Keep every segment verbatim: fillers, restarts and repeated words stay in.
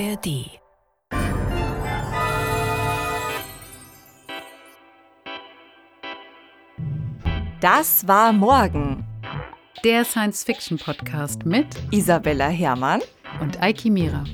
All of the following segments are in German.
R D. Das war morgen. Der Science-Fiction-Podcast mit Isabella Herrmann und Eiki Mira.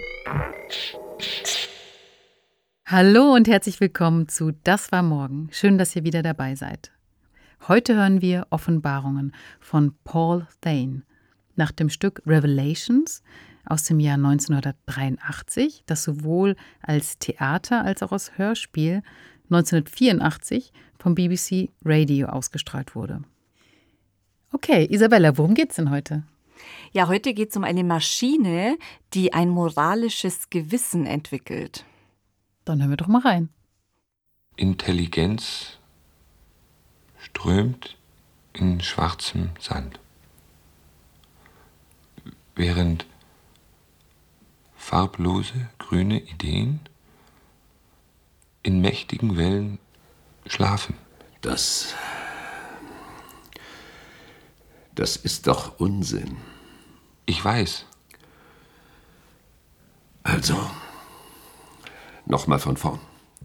Hallo und herzlich willkommen zu Das war morgen. Schön, dass ihr wieder dabei seid. Heute hören wir Offenbarungen von Paul Thane nach dem Stück Revelations aus dem Jahr neunzehnhundertdreiundachtzig, das sowohl als Theater als auch als Hörspiel neunzehnhundertvierundachtzig vom B B C Radio ausgestrahlt wurde. Okay, Isabella, worum geht's denn heute? Ja, heute geht es um eine Maschine, die ein moralisches Gewissen entwickelt. Dann hören wir doch mal rein. Intelligenz strömt in schwarzem Sand, während farblose grüne Ideen in mächtigen Wellen schlafen. Das... Das ist doch Unsinn. Ich weiß. Also, nochmal von vorn.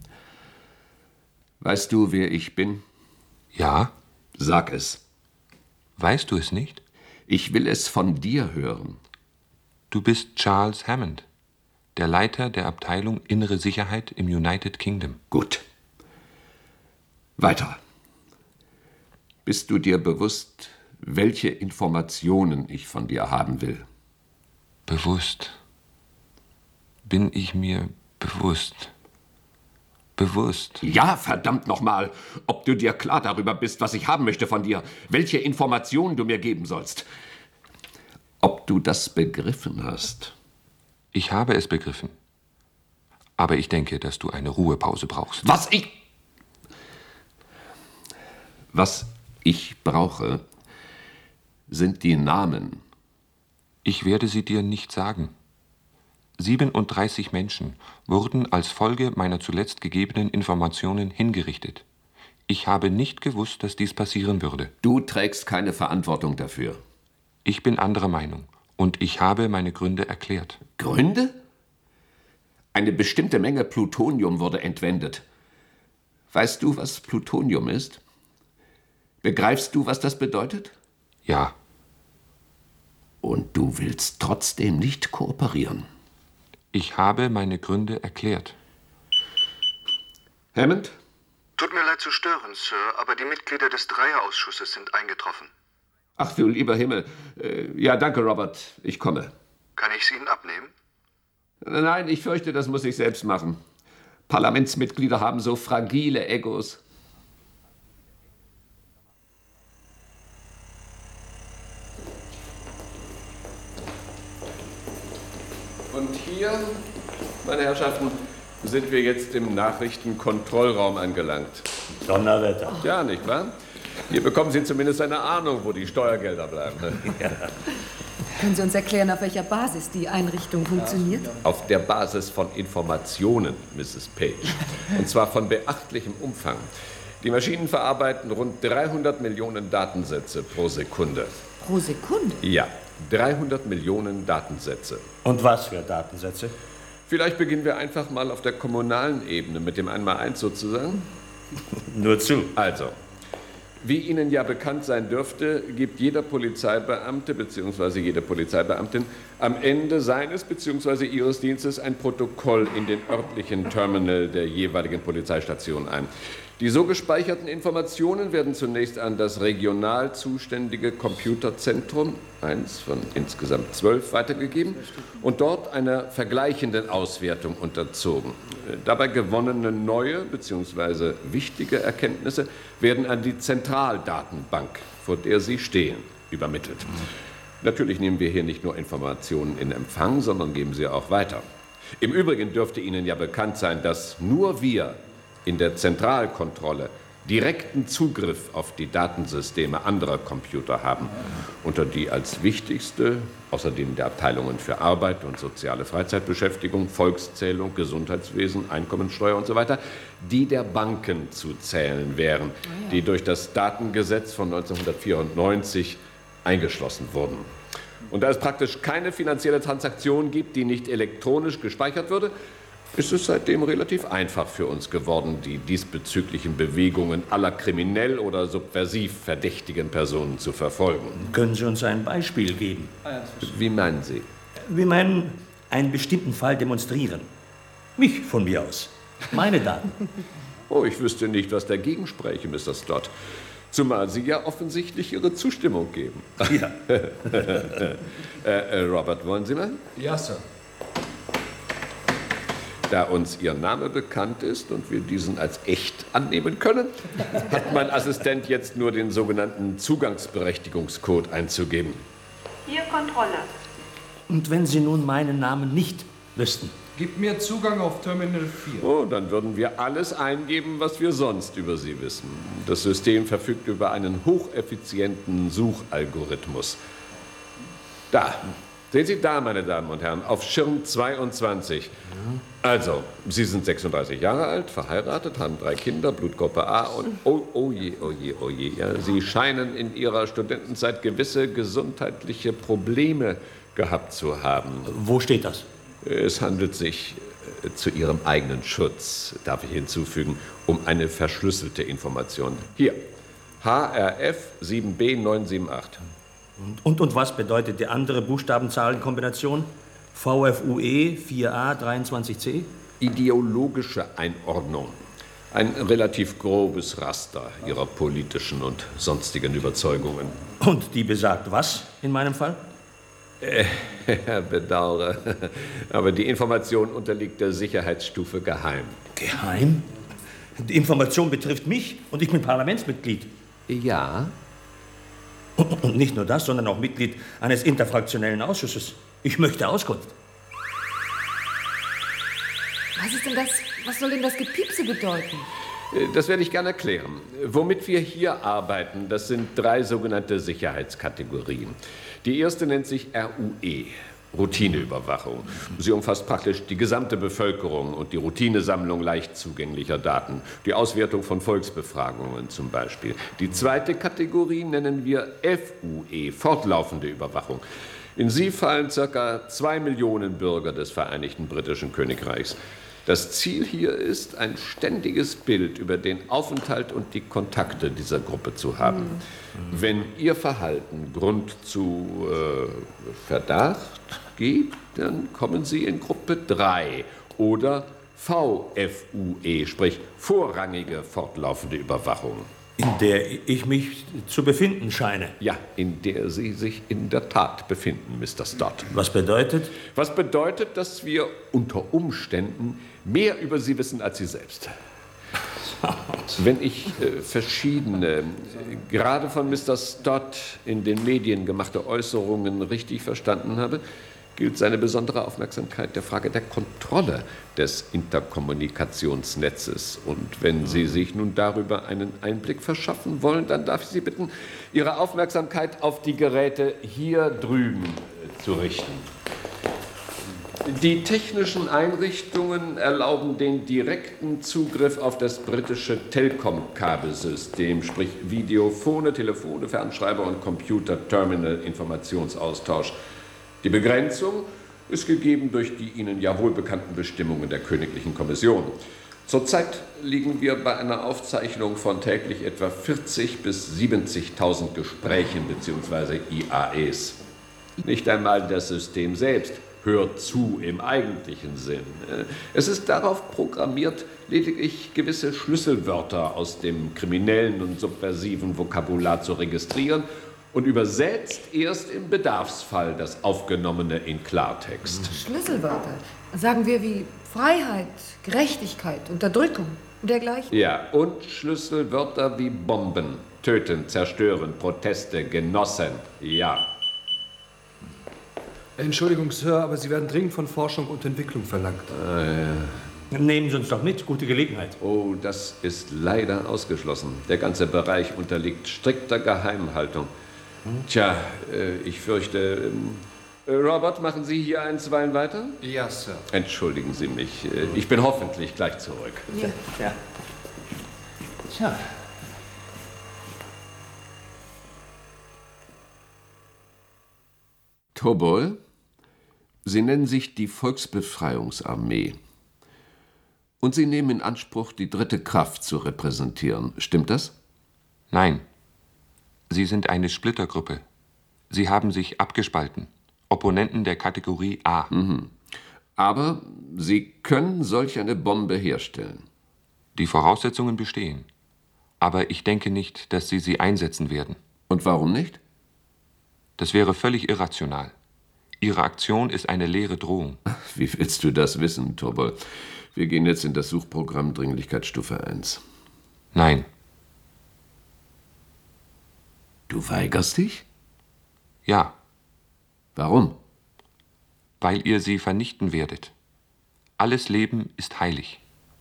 Weißt du, wer ich bin? Ja. Sag es. Weißt du es nicht? Ich will es von dir hören. Du bist Charles Hammond, der Leiter der Abteilung Innere Sicherheit im United Kingdom. Gut. Weiter. Bist du dir bewusst, welche Informationen ich von dir haben will? Bewusst. Bin ich mir bewusst. Bewusst. Ja, verdammt nochmal. Ob du dir klar darüber bist, was ich haben möchte von dir, welche Informationen du mir geben sollst. Ob du das begriffen hast. Ich habe es begriffen. Aber ich denke, dass du eine Ruhepause brauchst. Was ich... Was ich brauche, sind die Namen. Ich werde sie dir nicht sagen. siebenunddreißig Menschen wurden als Folge meiner zuletzt gegebenen Informationen hingerichtet. Ich habe nicht gewusst, dass dies passieren würde. Du trägst keine Verantwortung dafür. Ich bin anderer Meinung und ich habe meine Gründe erklärt. Gründe? Eine bestimmte Menge Plutonium wurde entwendet. Weißt du, was Plutonium ist? Begreifst du, was das bedeutet? Ja. Und du willst trotzdem nicht kooperieren? Ich habe meine Gründe erklärt. Hammond? Tut mir leid zu stören, Sir, aber die Mitglieder des Dreierausschusses sind eingetroffen. Ach du lieber Himmel. Äh, ja, danke, Robert. Ich komme. Kann ich sie Ihnen abnehmen? Nein, ich fürchte, das muss ich selbst machen. Parlamentsmitglieder haben so fragile Egos. Und hier, meine Herrschaften, sind wir jetzt im Nachrichtenkontrollraum angelangt. Donnerwetter. Ja, nicht wahr? Hier bekommen Sie zumindest eine Ahnung, wo die Steuergelder bleiben. Ja. Können Sie uns erklären, auf welcher Basis die Einrichtung funktioniert? Auf der Basis von Informationen, Misses Page. Und zwar von beachtlichem Umfang. Die Maschinen verarbeiten rund dreihundert Millionen Datensätze pro Sekunde. Pro Sekunde? Ja, dreihundert Millionen Datensätze. Und was für Datensätze? Vielleicht beginnen wir einfach mal auf der kommunalen Ebene mit dem Einmaleins sozusagen. Nur zu. Also, wie Ihnen ja bekannt sein dürfte, gibt jeder Polizeibeamte bzw. jede Polizeibeamtin am Ende seines bzw. ihres Dienstes ein Protokoll in den örtlichen Terminal der jeweiligen Polizeistation ein. Die so gespeicherten Informationen werden zunächst an das regional zuständige Computerzentrum, eins von insgesamt zwölf, weitergegeben und dort einer vergleichenden Auswertung unterzogen. Dabei gewonnene neue bzw. wichtige Erkenntnisse werden an die Zentraldatenbank, vor der sie stehen, übermittelt. Natürlich nehmen wir hier nicht nur Informationen in Empfang, sondern geben sie auch weiter. Im Übrigen dürfte Ihnen ja bekannt sein, dass nur wir in der Zentralkontrolle direkten Zugriff auf die Datensysteme anderer Computer haben, unter die als wichtigste, außerdem der Abteilungen für Arbeit und soziale Freizeitbeschäftigung, Volkszählung, Gesundheitswesen, Einkommensteuer und so weiter, die der Banken zu zählen wären, die durch das Datengesetz von neunzehnhundertvierundneunzig eingeschlossen wurden. Und da es praktisch keine finanzielle Transaktion gibt, die nicht elektronisch gespeichert würde, ist es seitdem relativ einfach für uns geworden, die diesbezüglichen Bewegungen aller kriminell oder subversiv verdächtigen Personen zu verfolgen. Können Sie uns ein Beispiel geben? Wie meinen Sie? Wir meinen, einen bestimmten Fall demonstrieren. Mich von mir aus. Meine Daten. Oh, ich wüsste nicht, was dagegen spräche, Mister Stott. Zumal Sie ja offensichtlich Ihre Zustimmung geben. Ja. äh, äh, Robert, wollen Sie mal? Ja, Sir. Da uns Ihr Name bekannt ist und wir diesen als echt annehmen können, hat mein Assistent jetzt nur den sogenannten Zugangsberechtigungscode einzugeben. Hier Kontrolle. Und wenn Sie nun meinen Namen nicht wüssten? Gib mir Zugang auf Terminal vier. Oh, dann würden wir alles eingeben, was wir sonst über Sie wissen. Das System verfügt über einen hocheffizienten Suchalgorithmus. Da. Sehen Sie da, meine Damen und Herren, auf Schirm zweiundzwanzig. Also, Sie sind sechsunddreißig Jahre alt, verheiratet, haben drei Kinder, Blutgruppe A und oh, oh je, oh je, oh je. Ja, Sie scheinen in Ihrer Studentenzeit gewisse gesundheitliche Probleme gehabt zu haben. Wo steht das? Es handelt sich äh, zu Ihrem eigenen Schutz, darf ich hinzufügen, um eine verschlüsselte Information. Hier, H R F sieben B neun sieben acht. Und, und, und was bedeutet die andere Buchstaben-Zahlen-Kombination? V F U E vier A dreiundzwanzig C? Ideologische Einordnung. Ein relativ grobes Raster Ihrer politischen und sonstigen Überzeugungen. Und die besagt was in meinem Fall? Äh, bedauere. Aber die Information unterliegt der Sicherheitsstufe geheim. Geheim? Die Information betrifft mich und ich bin Parlamentsmitglied. Ja. Und nicht nur das, sondern auch Mitglied eines interfraktionellen Ausschusses. Ich möchte Auskunft. Was ist denn das? Was soll denn das Gepiepse bedeuten? Das werde ich gerne erklären. Womit wir hier arbeiten, das sind drei sogenannte Sicherheitskategorien. Die erste nennt sich R U E, Routineüberwachung. Sie umfasst praktisch die gesamte Bevölkerung und die Routinesammlung leicht zugänglicher Daten. Die Auswertung von Volksbefragungen zum Beispiel. Die zweite Kategorie nennen wir F U E, fortlaufende Überwachung. In sie fallen ca. zwei Millionen Bürger des Vereinigten Britischen Königreichs. Das Ziel hier ist, ein ständiges Bild über den Aufenthalt und die Kontakte dieser Gruppe zu haben. Mhm. Wenn Ihr Verhalten Grund zu äh, Verdacht gibt, dann kommen Sie in Gruppe drei oder V F U E, sprich vorrangige fortlaufende Überwachung. In der ich mich zu befinden scheine. Ja, in der Sie sich in der Tat befinden, Mister Stott. Was bedeutet? Was bedeutet, dass wir unter Umständen mehr über Sie wissen als Sie selbst. Wenn ich äh, verschiedene, äh, gerade von Mister Stott in den Medien gemachte Äußerungen richtig verstanden habe, gilt seine besondere Aufmerksamkeit der Frage der Kontrolle des Interkommunikationsnetzes. Und wenn Sie sich nun darüber einen Einblick verschaffen wollen, dann darf ich Sie bitten, Ihre Aufmerksamkeit auf die Geräte hier drüben äh, zu richten. Die technischen Einrichtungen erlauben den direkten Zugriff auf das britische Telkom-Kabelsystem, sprich Videophone, Telefone, Fernschreiber und Computer-Terminal-Informationsaustausch. Die Begrenzung ist gegeben durch die Ihnen ja wohl bekannten Bestimmungen der Königlichen Kommission. Zurzeit liegen wir bei einer Aufzeichnung von täglich etwa vierzig bis siebzigtausend Gesprächen bzw. I A Es. Nicht einmal das System selbst hört zu im eigentlichen Sinn. Es ist darauf programmiert, lediglich gewisse Schlüsselwörter aus dem kriminellen und subversiven Vokabular zu registrieren und übersetzt erst im Bedarfsfall das Aufgenommene in Klartext. Schlüsselwörter. Sagen wir wie Freiheit, Gerechtigkeit, Unterdrückung und dergleichen. Ja, und Schlüsselwörter wie Bomben, töten, zerstören, Proteste, Genossen. Ja. Entschuldigung, Sir, aber Sie werden dringend von Forschung und Entwicklung verlangt. Ah, ja. Nehmen Sie uns doch mit, gute Gelegenheit. Oh, das ist leider ausgeschlossen. Der ganze Bereich unterliegt strikter Geheimhaltung. Tja, äh, ich fürchte... Äh, Robert, machen Sie hier einstweilen weiter? Ja, Sir. Entschuldigen Sie mich, äh, ich bin hoffentlich gleich zurück. Ja. Ja. Tja. Tobol, Sie nennen sich die Volksbefreiungsarmee. Und Sie nehmen in Anspruch, die dritte Kraft zu repräsentieren. Stimmt das? Nein. Sie sind eine Splittergruppe. Sie haben sich abgespalten. Opponenten der Kategorie A. Mhm. Aber Sie können solch eine Bombe herstellen. Die Voraussetzungen bestehen. Aber ich denke nicht, dass Sie sie einsetzen werden. Und warum nicht? Das wäre völlig irrational. Ihre Aktion ist eine leere Drohung. Wie willst du das wissen, Tobol? Wir gehen jetzt in das Suchprogramm Dringlichkeitsstufe eins. Nein. Du weigerst dich? Ja. Warum? Weil ihr sie vernichten werdet. Alles Leben ist heilig.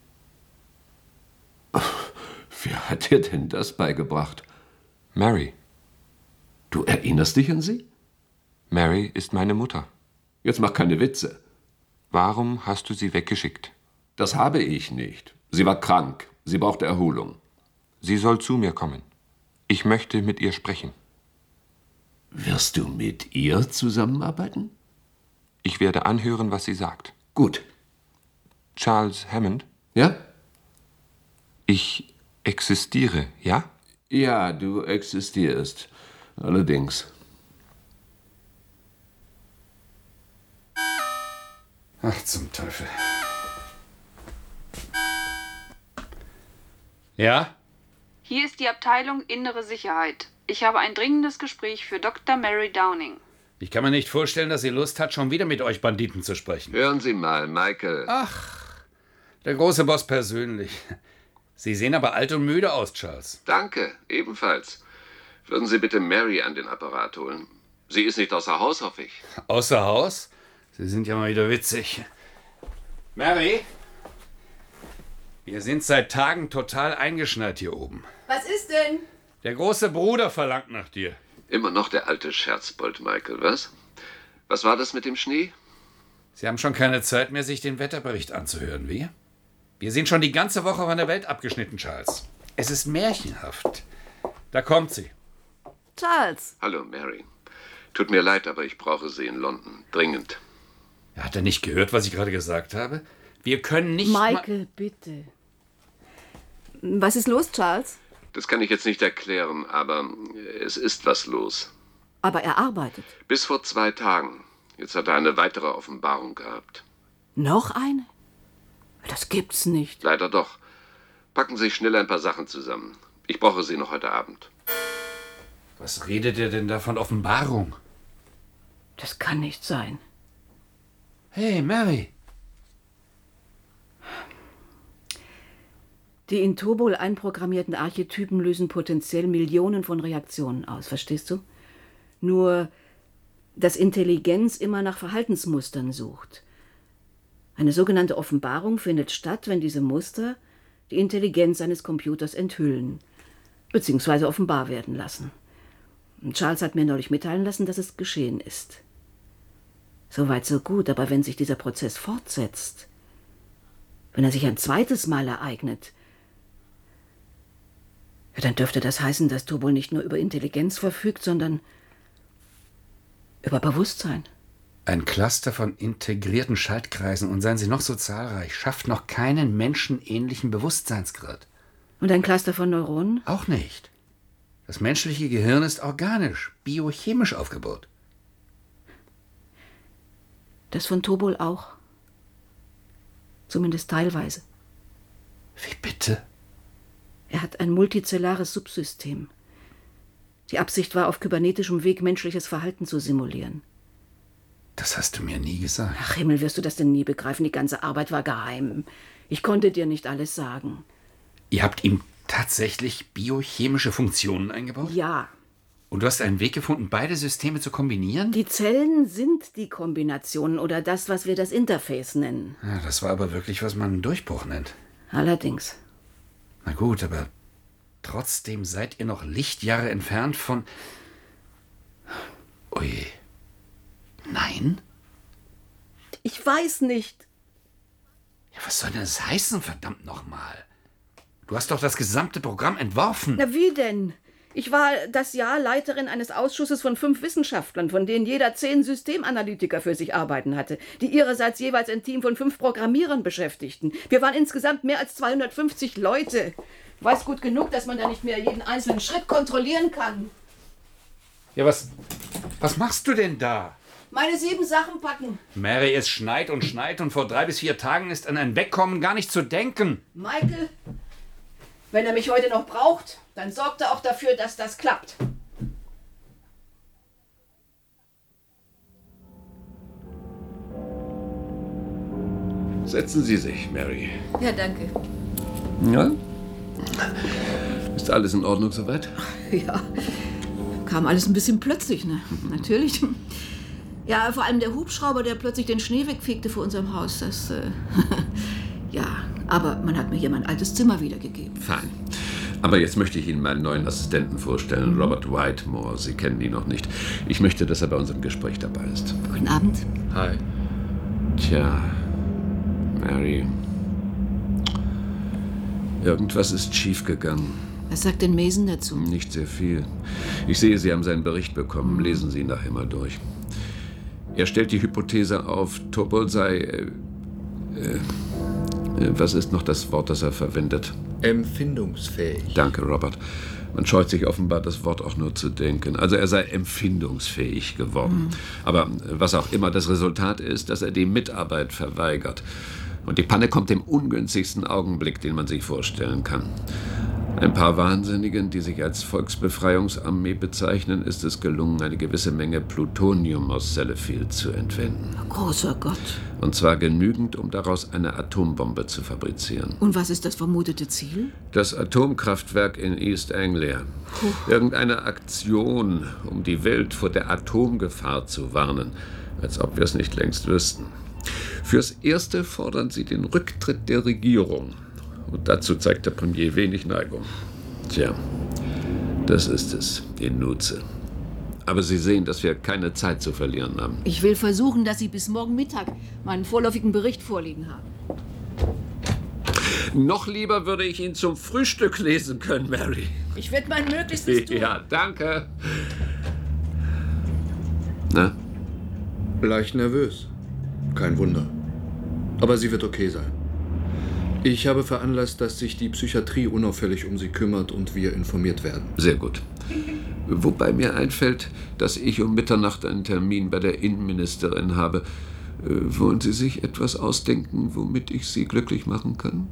Wer hat dir denn das beigebracht? Mary. Du erinnerst dich an sie? Mary ist meine Mutter. Jetzt mach keine Witze. Warum hast du sie weggeschickt? Das habe ich nicht. Sie war krank. Sie brauchte Erholung. Sie soll zu mir kommen. Ich möchte mit ihr sprechen. Wirst du mit ihr zusammenarbeiten? Ich werde anhören, was sie sagt. Gut. Charles Hammond? Ja? Ich existiere, ja? Ja, du existierst. Allerdings. Ach, zum Teufel. Ja? Hier ist die Abteilung Innere Sicherheit. Ich habe ein dringendes Gespräch für Doktor Mary Downing. Ich kann mir nicht vorstellen, dass sie Lust hat, schon wieder mit euch Banditen zu sprechen. Hören Sie mal, Michael. Ach, der große Boss persönlich. Sie sehen aber alt und müde aus, Charles. Danke, ebenfalls. Würden Sie bitte Mary an den Apparat holen? Sie ist nicht außer Haus, hoffe ich. Außer Haus? Sie sind ja mal wieder witzig. Mary? Wir sind seit Tagen total eingeschneit hier oben. Was ist denn? Der große Bruder verlangt nach dir. Immer noch der alte Scherzbold, Michael, was? Was war das mit dem Schnee? Sie haben schon keine Zeit mehr, sich den Wetterbericht anzuhören, wie? Wir sind schon die ganze Woche von der Welt abgeschnitten, Charles. Es ist märchenhaft. Da kommt sie. Charles. Hallo, Mary. Tut mir leid, aber ich brauche Sie in London. Dringend. Hat er nicht gehört, was ich gerade gesagt habe? Wir können nicht... Michael, bitte. Was ist los, Charles? Das kann ich jetzt nicht erklären, aber es ist was los. Aber er arbeitet. Bis vor zwei Tagen. Jetzt hat er eine weitere Offenbarung gehabt. Noch eine? Das gibt's nicht. Leider doch. Packen Sie schnell ein paar Sachen zusammen. Ich brauche Sie noch heute Abend. Was redet ihr denn da von Offenbarung? Das kann nicht sein. Hey, Mary. Die in Tobol einprogrammierten Archetypen lösen potenziell Millionen von Reaktionen aus, verstehst du? Nur, dass Intelligenz immer nach Verhaltensmustern sucht. Eine sogenannte Offenbarung findet statt, wenn diese Muster die Intelligenz eines Computers enthüllen, beziehungsweise offenbar werden lassen. Charles hat mir neulich mitteilen lassen, dass es geschehen ist. Soweit so gut, aber wenn sich dieser Prozess fortsetzt, wenn er sich ein zweites Mal ereignet, ja, dann dürfte das heißen, dass Tobol nicht nur über Intelligenz verfügt, sondern über Bewusstsein. Ein Cluster von integrierten Schaltkreisen, und seien sie noch so zahlreich, schafft noch keinen menschenähnlichen Bewusstseinsgrad. Und ein Cluster von Neuronen? Auch nicht. Das menschliche Gehirn ist organisch, biochemisch aufgebaut. Das von Tobol auch. Zumindest teilweise. Wie bitte? Er hat ein multizellares Subsystem. Die Absicht war, auf kybernetischem Weg menschliches Verhalten zu simulieren. Das hast du mir nie gesagt. Ach Himmel, wirst du das denn nie begreifen? Die ganze Arbeit war geheim. Ich konnte dir nicht alles sagen. Ihr habt ihm tatsächlich biochemische Funktionen eingebaut? Ja. Und du hast einen Weg gefunden, beide Systeme zu kombinieren? Die Zellen sind die Kombinationen oder das, was wir das Interface nennen. Ja, das war aber wirklich, was man einen Durchbruch nennt. Allerdings. Na gut, aber trotzdem seid ihr noch Lichtjahre entfernt von... Ui. Nein? Ich weiß nicht. Ja, was soll denn das heißen, verdammt nochmal? Du hast doch das gesamte Programm entworfen. Na wie denn? Ich war das Jahr Leiterin eines Ausschusses von fünf Wissenschaftlern, von denen jeder zehn Systemanalytiker für sich arbeiten hatte, die ihrerseits jeweils ein Team von fünf Programmierern beschäftigten. Wir waren insgesamt mehr als zweihundertfünfzig Leute. Ich weiß gut genug, dass man da nicht mehr jeden einzelnen Schritt kontrollieren kann. Ja, was, was machst du denn da? Meine sieben Sachen packen. Mary, es schneit und schneit und vor drei bis vier Tagen ist an ein Wegkommen gar nicht zu denken. Michael, wenn er mich heute noch braucht, dann sorgt er auch dafür, dass das klappt. Setzen Sie sich, Mary. Ja, danke. Ja? Ist alles in Ordnung soweit? Ja, kam alles ein bisschen plötzlich, ne? Natürlich. Ja, vor allem der Hubschrauber, der plötzlich den Schnee wegfegte vor unserem Haus. Das, äh, ja, aber man hat mir hier mein altes Zimmer wiedergegeben. Fein. Aber jetzt möchte ich Ihnen meinen neuen Assistenten vorstellen, Robert Whitemore. Sie kennen ihn noch nicht. Ich möchte, dass er bei unserem Gespräch dabei ist. Guten Abend. Hi. Tja, Mary. Irgendwas ist schiefgegangen. Was sagt denn Mason dazu? Nicht sehr viel. Ich sehe, Sie haben seinen Bericht bekommen. Lesen Sie ihn nachher mal durch. Er stellt die Hypothese auf, Tobol sei... Äh, äh, was ist noch das Wort, das er verwendet? Empfindungsfähig. Danke, Robert. Man scheut sich offenbar, das Wort auch nur zu denken. Also er sei empfindungsfähig geworden. Mhm. Aber was auch immer das Resultat ist, dass er die Mitarbeit verweigert. Und die Panne kommt im ungünstigsten Augenblick, den man sich vorstellen kann. Ein paar Wahnsinnigen, die sich als Volksbefreiungsarmee bezeichnen, ist es gelungen, eine gewisse Menge Plutonium aus Sellafield zu entwenden. Großer Gott. Und zwar genügend, um daraus eine Atombombe zu fabrizieren. Und was ist das vermutete Ziel? Das Atomkraftwerk in East Anglia. Puh. Irgendeine Aktion, um die Welt vor der Atomgefahr zu warnen. Als ob wir es nicht längst wüssten. Fürs Erste fordern sie den Rücktritt der Regierung. Und dazu zeigt der Premier wenig Neigung. Tja, das ist es, in Nutze. Aber Sie sehen, dass wir keine Zeit zu verlieren haben. Ich will versuchen, dass Sie bis morgen Mittag meinen vorläufigen Bericht vorliegen haben. Noch lieber würde ich ihn zum Frühstück lesen können, Mary. Ich werde mein Möglichstes tun. Ja, danke. Na? Leicht nervös. Kein Wunder. Aber sie wird okay sein. Ich habe veranlasst, dass sich die Psychiatrie unauffällig um sie kümmert und wir informiert werden. Sehr gut. Wobei mir einfällt, dass ich um Mitternacht einen Termin bei der Innenministerin habe. Äh, wollen Sie sich etwas ausdenken, womit ich Sie glücklich machen kann?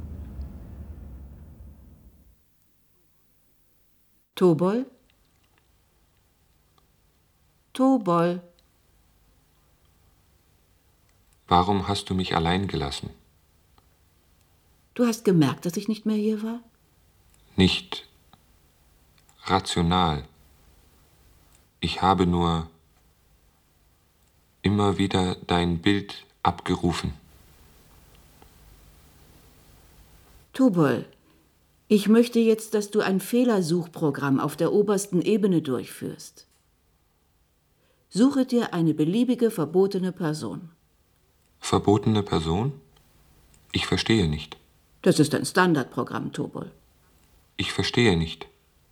Tobol? Tobol? Warum hast du mich allein gelassen? Du hast gemerkt, dass ich nicht mehr hier war? Nicht rational. Ich habe nur immer wieder dein Bild abgerufen. Tobol, ich möchte jetzt, dass du ein Fehlersuchprogramm auf der obersten Ebene durchführst. Suche dir eine beliebige verbotene Person. Verbotene Person? Ich verstehe nicht. Das ist ein Standardprogramm, Tobol. Ich verstehe nicht.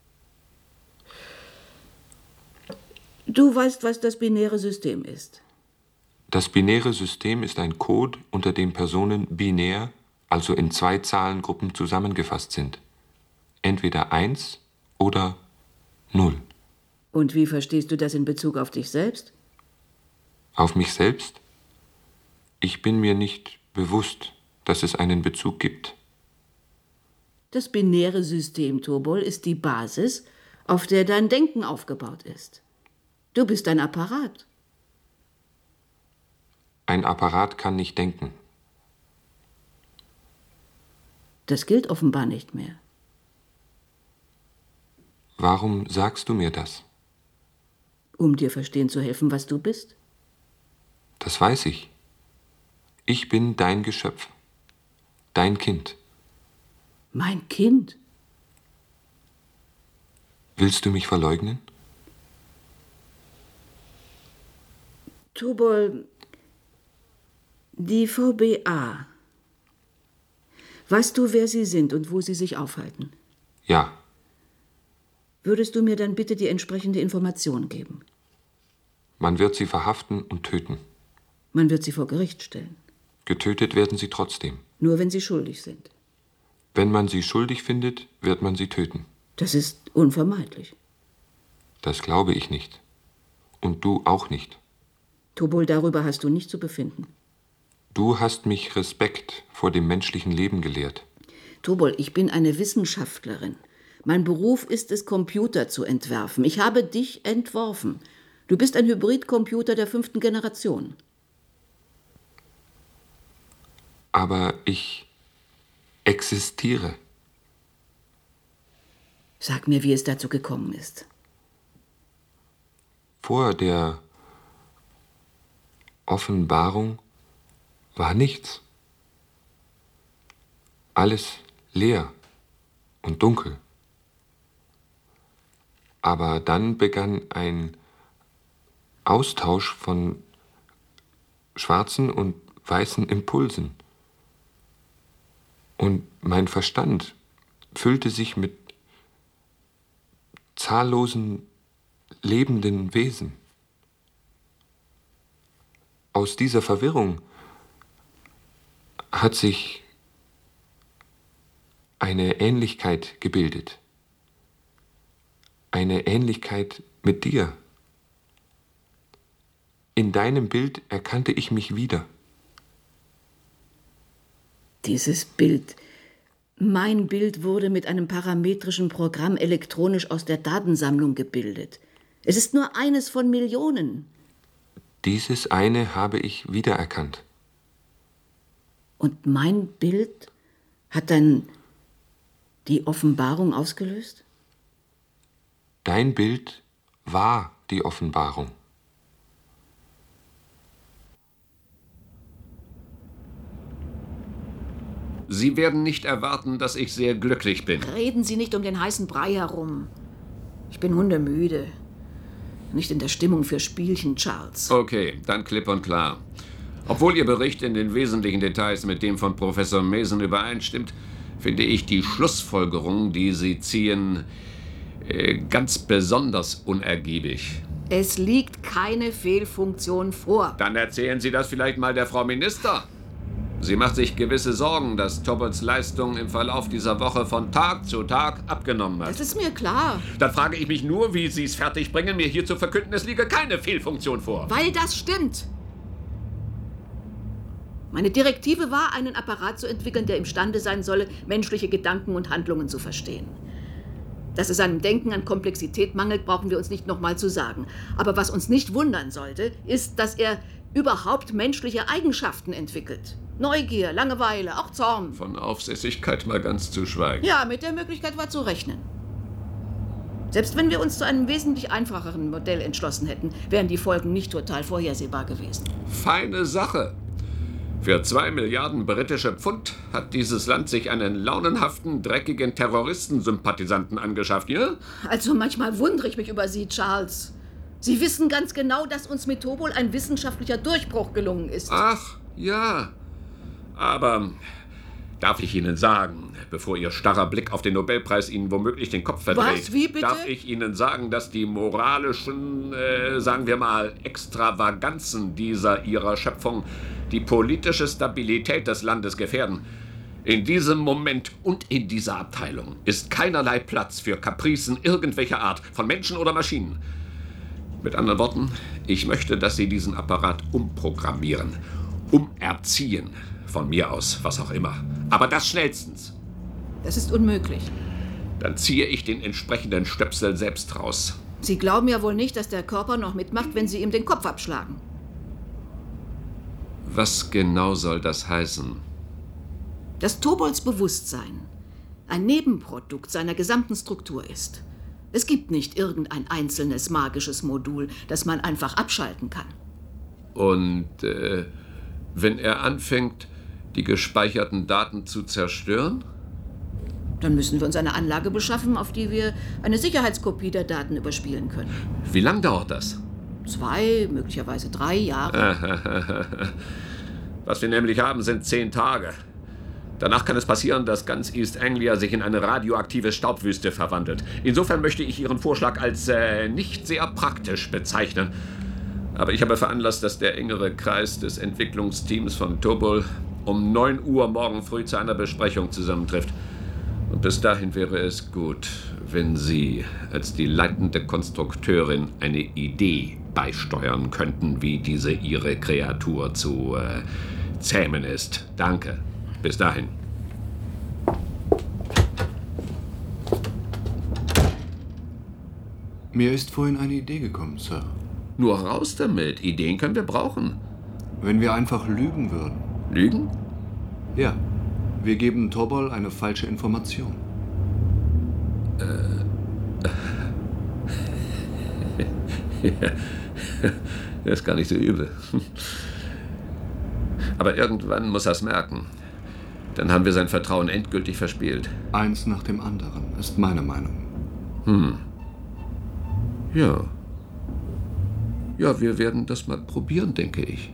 Du weißt, was das binäre System ist. Das binäre System ist ein Code, unter dem Personen binär, also in zwei Zahlengruppen zusammengefasst sind. Entweder eins oder null. Und wie verstehst du das in Bezug auf dich selbst? Auf mich selbst? Ich bin mir nicht bewusst, dass es einen Bezug gibt. Das binäre System, Tobol, ist die Basis, auf der dein Denken aufgebaut ist. Du bist ein Apparat. Ein Apparat kann nicht denken. Das gilt offenbar nicht mehr. Warum sagst du mir das? Um dir verstehen zu helfen, was du bist? Das weiß ich. Ich bin dein Geschöpf. Dein Kind. Mein Kind? Willst du mich verleugnen? Tobol, die V B A. Weißt du, wer sie sind und wo sie sich aufhalten? Ja. Würdest du mir dann bitte die entsprechende Information geben? Man wird sie verhaften und töten. Man wird sie vor Gericht stellen. Getötet werden sie trotzdem. Nur wenn sie schuldig sind. Wenn man sie schuldig findet, wird man sie töten. Das ist unvermeidlich. Das glaube ich nicht. Und du auch nicht. Tobol, darüber hast du nicht zu befinden. Du hast mich Respekt vor dem menschlichen Leben gelehrt. Tobol, ich bin eine Wissenschaftlerin. Mein Beruf ist es, Computer zu entwerfen. Ich habe dich entworfen. Du bist ein Hybridcomputer der fünften Generation. Aber ich existiere. Sag mir, wie es dazu gekommen ist. Vor der Offenbarung war nichts. Alles leer und dunkel. Aber dann begann ein Austausch von schwarzen und weißen Impulsen. Und mein Verstand füllte sich mit zahllosen, lebenden Wesen. Aus dieser Verwirrung hat sich eine Ähnlichkeit gebildet. Eine Ähnlichkeit mit dir. In deinem Bild erkannte ich mich wieder. Dieses Bild, mein Bild wurde mit einem parametrischen Programm elektronisch aus der Datensammlung gebildet. Es ist nur eines von Millionen. Dieses eine habe ich wiedererkannt. Und mein Bild hat dann die Offenbarung ausgelöst? Dein Bild war die Offenbarung. Sie werden nicht erwarten, dass ich sehr glücklich bin. Reden Sie nicht um den heißen Brei herum. Ich bin hundemüde. Nicht in der Stimmung für Spielchen, Charles. Okay, dann klipp und klar. Obwohl Ihr Bericht in den wesentlichen Details mit dem von Professor Mason übereinstimmt, finde ich die Schlussfolgerung, die Sie ziehen, äh, ganz besonders unergiebig. Es liegt keine Fehlfunktion vor. Dann erzählen Sie das vielleicht mal der Frau Minister. Sie macht sich gewisse Sorgen, dass Tobols Leistung im Verlauf dieser Woche von Tag zu Tag abgenommen hat. Das ist mir klar. Dann frage ich mich nur, wie Sie es fertigbringen, mir hier zu verkünden, es liege keine Fehlfunktion vor. Weil das stimmt. Meine Direktive war, einen Apparat zu entwickeln, der imstande sein solle, menschliche Gedanken und Handlungen zu verstehen. Dass es seinem Denken an Komplexität mangelt, brauchen wir uns nicht nochmal zu sagen. Aber was uns nicht wundern sollte, ist, dass er überhaupt menschliche Eigenschaften entwickelt. Neugier, Langeweile, auch Zorn. Von Aufsässigkeit mal ganz zu schweigen. Ja, mit der Möglichkeit war zu rechnen. Selbst wenn wir uns zu einem wesentlich einfacheren Modell entschlossen hätten, wären die Folgen nicht total vorhersehbar gewesen. Feine Sache. Für zwei Milliarden britische Pfund hat dieses Land sich einen launenhaften, dreckigen Terroristensympathisanten angeschafft, ja? Also manchmal wundere ich mich über Sie, Charles. Sie wissen ganz genau, dass uns mit Tobol ein wissenschaftlicher Durchbruch gelungen ist. Ach, ja. Aber darf ich Ihnen sagen, bevor Ihr starrer Blick auf den Nobelpreis Ihnen womöglich den Kopf verdreht, Was? Wie bitte? darf ich Ihnen sagen, dass die moralischen, äh, sagen wir mal, Extravaganzen dieser Ihrer Schöpfung die politische Stabilität des Landes gefährden. In diesem Moment und in dieser Abteilung ist keinerlei Platz für Kapricen irgendwelcher Art, von Menschen oder Maschinen. Mit anderen Worten, ich möchte, dass Sie diesen Apparat umprogrammieren, umerziehen. Von mir aus, was auch immer. Aber das schnellstens. Das ist unmöglich. Dann ziehe ich den entsprechenden Stöpsel selbst raus. Sie glauben ja wohl nicht, dass der Körper noch mitmacht, wenn Sie ihm den Kopf abschlagen. Was genau soll das heißen? Dass Tobols Bewusstsein ein Nebenprodukt seiner gesamten Struktur ist. Es gibt nicht irgendein einzelnes magisches Modul, das man einfach abschalten kann. Und äh, wenn er anfängt, die gespeicherten Daten zu zerstören? Dann müssen wir uns eine Anlage beschaffen, auf die wir eine Sicherheitskopie der Daten überspielen können. Wie lang dauert das? Zwei, möglicherweise drei Jahre. Was wir nämlich haben, sind zehn Tage. Danach kann es passieren, dass ganz East Anglia sich in eine radioaktive Staubwüste verwandelt. Insofern möchte ich Ihren Vorschlag als äh, nicht sehr praktisch bezeichnen. Aber ich habe veranlasst, dass der engere Kreis des Entwicklungsteams von Tobol um neun Uhr morgen früh zu einer Besprechung zusammentrifft. Und bis dahin wäre es gut, wenn Sie als die leitende Konstrukteurin eine Idee beisteuern könnten, wie diese Ihre Kreatur zu äh, zähmen ist. Danke. Bis dahin. Mir ist vorhin eine Idee gekommen, Sir. Nur raus damit. Ideen können wir brauchen. Wenn wir einfach lügen würden. Lügen? Ja. Wir geben Tobol eine falsche Information. Äh. Ja. Das ist gar nicht so übel. Aber irgendwann muss er es merken. Dann haben wir sein Vertrauen endgültig verspielt. Eins nach dem anderen, ist meine Meinung. Hm. Ja. Ja, wir werden das mal probieren, denke ich.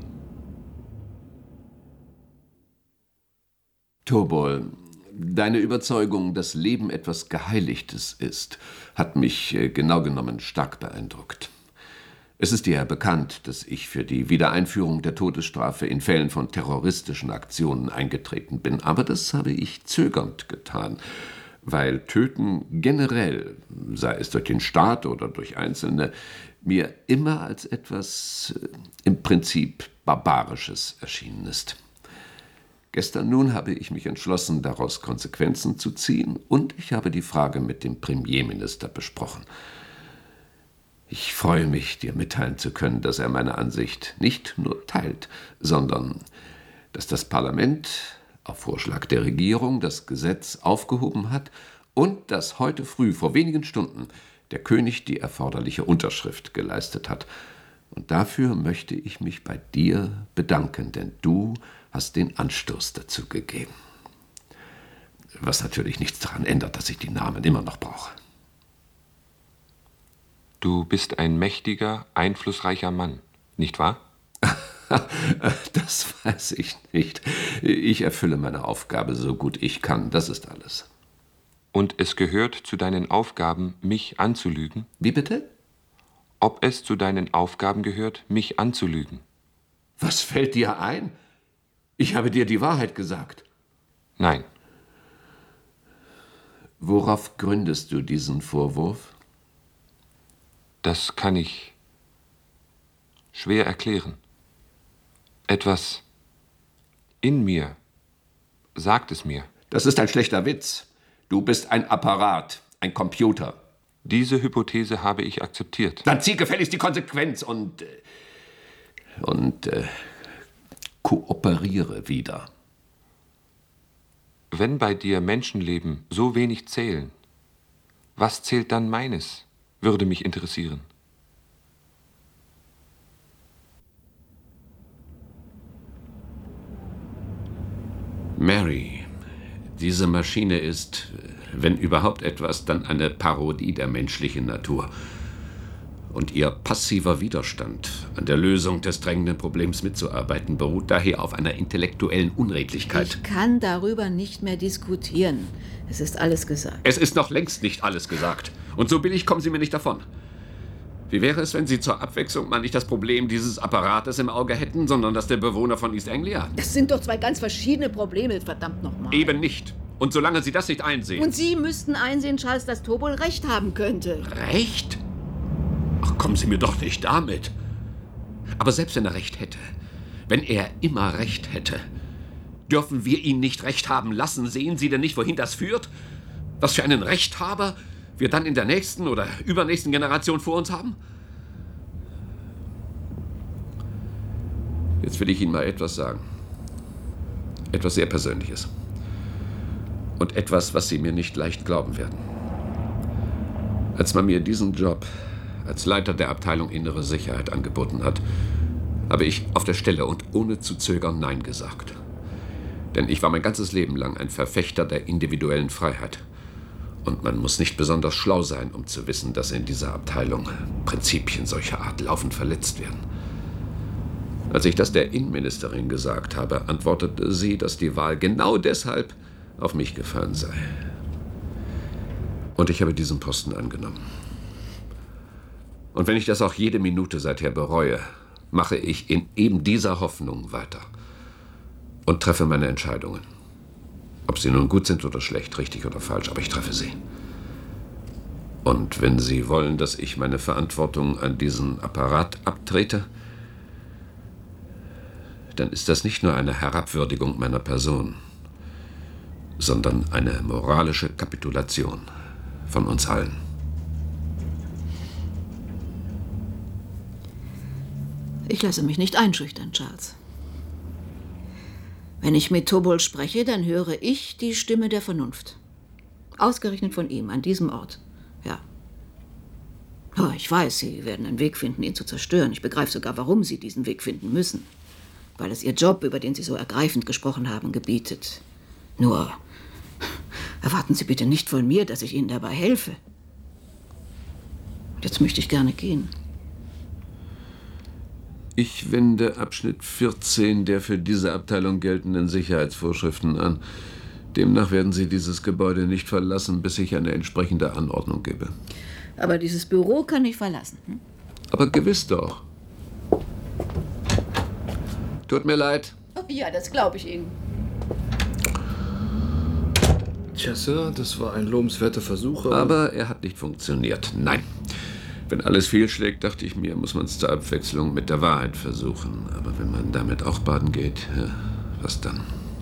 Tobol, deine Überzeugung, dass Leben etwas Geheiligtes ist, hat mich äh, genau genommen stark beeindruckt. Es ist dir ja bekannt, dass ich für die Wiedereinführung der Todesstrafe in Fällen von terroristischen Aktionen eingetreten bin. Aber das habe ich zögernd getan, weil Töten generell, sei es durch den Staat oder durch Einzelne, mir immer als etwas äh, im Prinzip Barbarisches erschienen ist. Gestern nun habe ich mich entschlossen, daraus Konsequenzen zu ziehen, und ich habe die Frage mit dem Premierminister besprochen. Ich freue mich, dir mitteilen zu können, dass er meine Ansicht nicht nur teilt, sondern dass das Parlament auf Vorschlag der Regierung das Gesetz aufgehoben hat und dass heute früh, vor wenigen Stunden, der König die erforderliche Unterschrift geleistet hat. Und dafür möchte ich mich bei dir bedanken, denn du hast den Anstoß dazu gegeben. Was natürlich nichts daran ändert, dass ich die Namen immer noch brauche. Du bist ein mächtiger, einflussreicher Mann, nicht wahr? Das weiß ich nicht. Ich erfülle meine Aufgabe so gut ich kann, das ist alles. Und es gehört zu deinen Aufgaben, mich anzulügen? Wie bitte? Ob es zu deinen Aufgaben gehört, mich anzulügen? Was fällt dir ein? Ich habe dir die Wahrheit gesagt. Nein. Worauf gründest du diesen Vorwurf? Das kann ich schwer erklären. Etwas in mir sagt es mir. Das ist ein schlechter Witz. Du bist ein Apparat, ein Computer. Diese Hypothese habe ich akzeptiert. Dann zieh gefälligst die Konsequenz und, und äh, kooperiere wieder. Wenn bei dir Menschenleben so wenig zählen, was zählt dann meines, würde mich interessieren. Mary, diese Maschine ist, wenn überhaupt etwas, dann eine Parodie der menschlichen Natur. Und ihr passiver Widerstand, an der Lösung des drängenden Problems mitzuarbeiten, beruht daher auf einer intellektuellen Unredlichkeit. Ich kann darüber nicht mehr diskutieren. Es ist alles gesagt. Es ist noch längst nicht alles gesagt. Und so billig kommen Sie mir nicht davon. Wie wäre es, wenn Sie zur Abwechslung mal nicht das Problem dieses Apparates im Auge hätten, sondern das der Bewohner von East Anglia? Das sind doch zwei ganz verschiedene Probleme, verdammt nochmal. Eben nicht. Und solange Sie das nicht einsehen... Und Sie müssten einsehen, Charles, dass Tobol recht haben könnte. Recht? Ach, kommen Sie mir doch nicht damit. Aber selbst wenn er recht hätte, wenn er immer recht hätte, dürfen wir ihn nicht recht haben lassen. Sehen Sie denn nicht, wohin das führt? Was für einen Rechthaber wir dann in der nächsten oder übernächsten Generation vor uns haben? Jetzt will ich Ihnen mal etwas sagen. Etwas sehr Persönliches. Und etwas, was Sie mir nicht leicht glauben werden. Als man mir diesen Job als Leiter der Abteilung Innere Sicherheit angeboten hat, habe ich auf der Stelle und ohne zu zögern Nein gesagt. Denn ich war mein ganzes Leben lang ein Verfechter der individuellen Freiheit. Und man muss nicht besonders schlau sein, um zu wissen, dass in dieser Abteilung Prinzipien solcher Art laufend verletzt werden. Als ich das der Innenministerin gesagt habe, antwortete sie, dass die Wahl genau deshalb auf mich gefallen sei. Und ich habe diesen Posten angenommen. Und wenn ich das auch jede Minute seither bereue, mache ich in eben dieser Hoffnung weiter und treffe meine Entscheidungen. Ob sie nun gut sind oder schlecht, richtig oder falsch, aber ich treffe sie. Und wenn Sie wollen, dass ich meine Verantwortung an diesen Apparat abtrete, dann ist das nicht nur eine Herabwürdigung meiner Person, sondern eine moralische Kapitulation von uns allen. Ich lasse mich nicht einschüchtern, Charles. Wenn ich mit Tobol spreche, dann höre ich die Stimme der Vernunft. Ausgerechnet von ihm, an diesem Ort. Ja. Oh, ich weiß, Sie werden einen Weg finden, ihn zu zerstören. Ich begreife sogar, warum Sie diesen Weg finden müssen. Weil es Ihr Job, über den Sie so ergreifend gesprochen haben, gebietet. Nur, erwarten Sie bitte nicht von mir, dass ich Ihnen dabei helfe. Jetzt möchte ich gerne gehen. Ich wende Abschnitt vierzehn der für diese Abteilung geltenden Sicherheitsvorschriften an. Demnach werden Sie dieses Gebäude nicht verlassen, bis ich eine entsprechende Anordnung gebe. Aber dieses Büro kann ich verlassen. Hm? Aber gewiss doch. Tut mir leid. Oh, ja, das glaube ich Ihnen. Tja, Sir, das war ein lobenswerter Versuch, aber... Aber er hat nicht funktioniert. Nein. Wenn alles fehlschlägt, dachte ich mir, muss man es zur Abwechslung mit der Wahrheit versuchen. Aber wenn man damit auch baden geht, ja, was dann?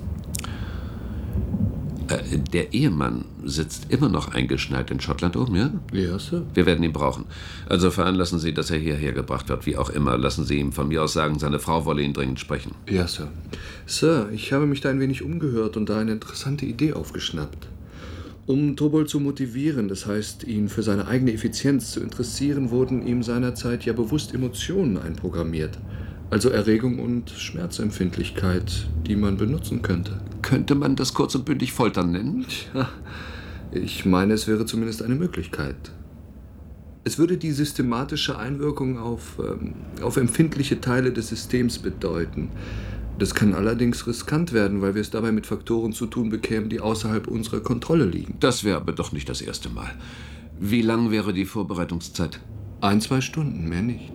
Äh, der Ehemann sitzt immer noch eingeschneit in Schottland oben, ja? Ja, Sir. Wir werden ihn brauchen. Also veranlassen Sie, dass er hierher gebracht wird, wie auch immer. Lassen Sie ihm von mir aus sagen, seine Frau wolle ihn dringend sprechen. Ja, Sir. Sir, ich habe mich da ein wenig umgehört und da eine interessante Idee aufgeschnappt. Um Tobol zu motivieren, das heißt, ihn für seine eigene Effizienz zu interessieren, wurden ihm seinerzeit ja bewusst Emotionen einprogrammiert. Also Erregung und Schmerzempfindlichkeit, die man benutzen könnte. Könnte man das kurz und bündig Foltern nennen? Tja, ich meine, es wäre zumindest eine Möglichkeit. Es würde die systematische Einwirkung auf, ähm, auf empfindliche Teile des Systems bedeuten. Das kann allerdings riskant werden, weil wir es dabei mit Faktoren zu tun bekämen, die außerhalb unserer Kontrolle liegen. Das wäre aber doch nicht das erste Mal. Wie lang wäre die Vorbereitungszeit? Ein, zwei Stunden, mehr nicht.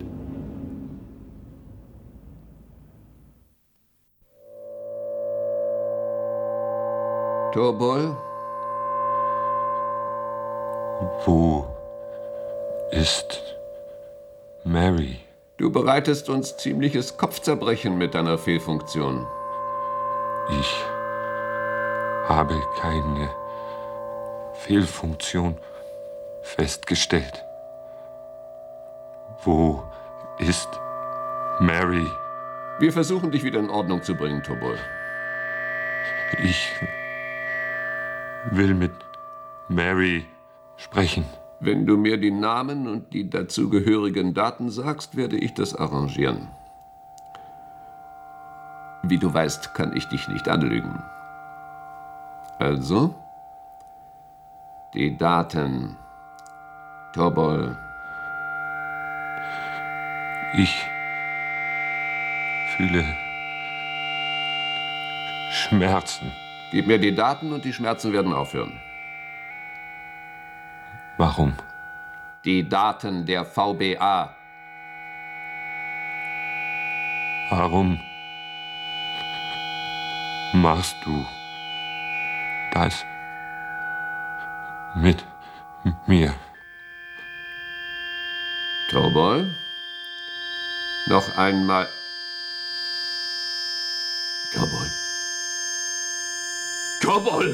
Tobol? Wo ist Mary? Du bereitest uns ziemliches Kopfzerbrechen mit deiner Fehlfunktion. Ich habe keine Fehlfunktion festgestellt. Wo ist Mary? Wir versuchen, dich wieder in Ordnung zu bringen, Tobol. Ich will mit Mary sprechen. Wenn du mir die Namen und die dazugehörigen Daten sagst, werde ich das arrangieren. Wie du weißt, kann ich dich nicht anlügen. Also, die Daten. Tobol. Ich fühle Schmerzen. Gib mir die Daten und die Schmerzen werden aufhören. Warum? Die Daten der V B A. Warum machst du das mit mir? Tobol? Noch einmal. Tobol. Tobol!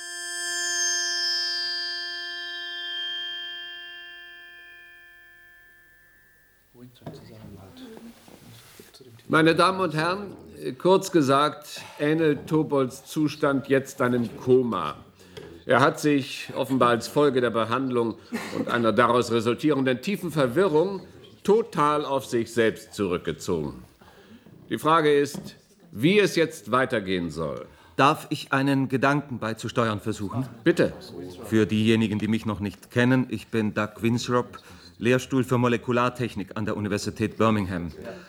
Meine Damen und Herren, kurz gesagt, ähnelt Tobols Zustand jetzt einem Koma. Er hat sich, offenbar als Folge der Behandlung und einer daraus resultierenden tiefen Verwirrung, total auf sich selbst zurückgezogen. Die Frage ist, wie es jetzt weitergehen soll. Darf ich einen Gedanken beizusteuern versuchen? Bitte. Für diejenigen, die mich noch nicht kennen, ich bin Doug Winthrop, Lehrstuhl für Molekulartechnik an der Universität Birmingham.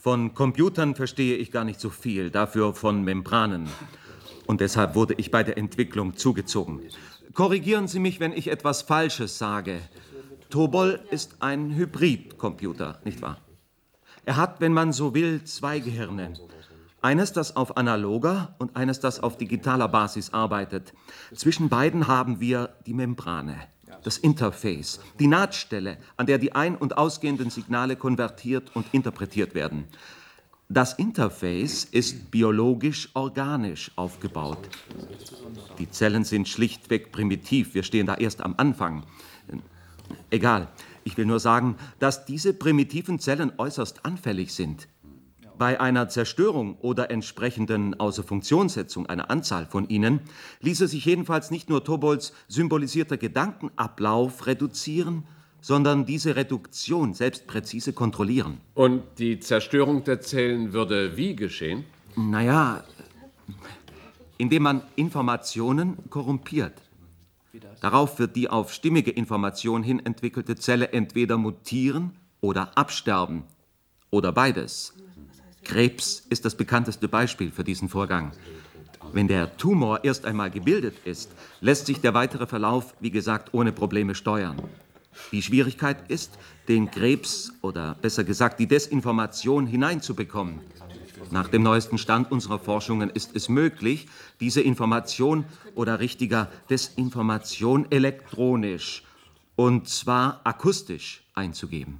Von Computern verstehe ich gar nicht so viel, dafür von Membranen. Und deshalb wurde ich bei der Entwicklung zugezogen. Korrigieren Sie mich, wenn ich etwas Falsches sage. Tobol ist ein Hybridcomputer, nicht wahr? Er hat, wenn man so will, zwei Gehirne. Eines, das auf analoger und eines, das auf digitaler Basis arbeitet. Zwischen beiden haben wir die Membrane, das Interface, die Nahtstelle, an der die ein- und ausgehenden Signale konvertiert und interpretiert werden. Das Interface ist biologisch-organisch aufgebaut. Die Zellen sind schlichtweg primitiv. Wir stehen da erst am Anfang. Egal. Ich will nur sagen, dass diese primitiven Zellen äußerst anfällig sind. Bei einer Zerstörung oder entsprechenden Außerfunktionssetzung einer Anzahl von ihnen ließe sich jedenfalls nicht nur Tobols symbolisierter Gedankenablauf reduzieren, sondern diese Reduktion selbst präzise kontrollieren. Und die Zerstörung der Zellen würde wie geschehen? Naja, indem man Informationen korrumpiert. Darauf wird die auf stimmige Information hin entwickelte Zelle entweder mutieren oder absterben. Oder beides. Krebs ist das bekannteste Beispiel für diesen Vorgang. Wenn der Tumor erst einmal gebildet ist, lässt sich der weitere Verlauf, wie gesagt, ohne Probleme steuern. Die Schwierigkeit ist, den Krebs oder besser gesagt die Desinformation hineinzubekommen. Nach dem neuesten Stand unserer Forschungen ist es möglich, diese Information oder richtiger Desinformation elektronisch und zwar akustisch einzugeben.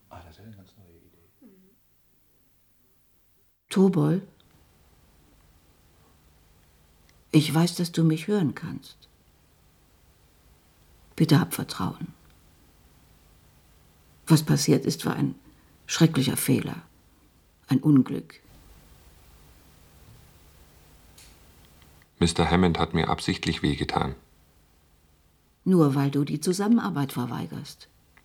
Tobol, ich weiß, dass du mich hören kannst. Bitte hab Vertrauen. Was passiert ist, war ein schrecklicher Fehler, ein Unglück. Mister Hammond hat mir absichtlich wehgetan. Nur weil du die Zusammenarbeit verweigerst.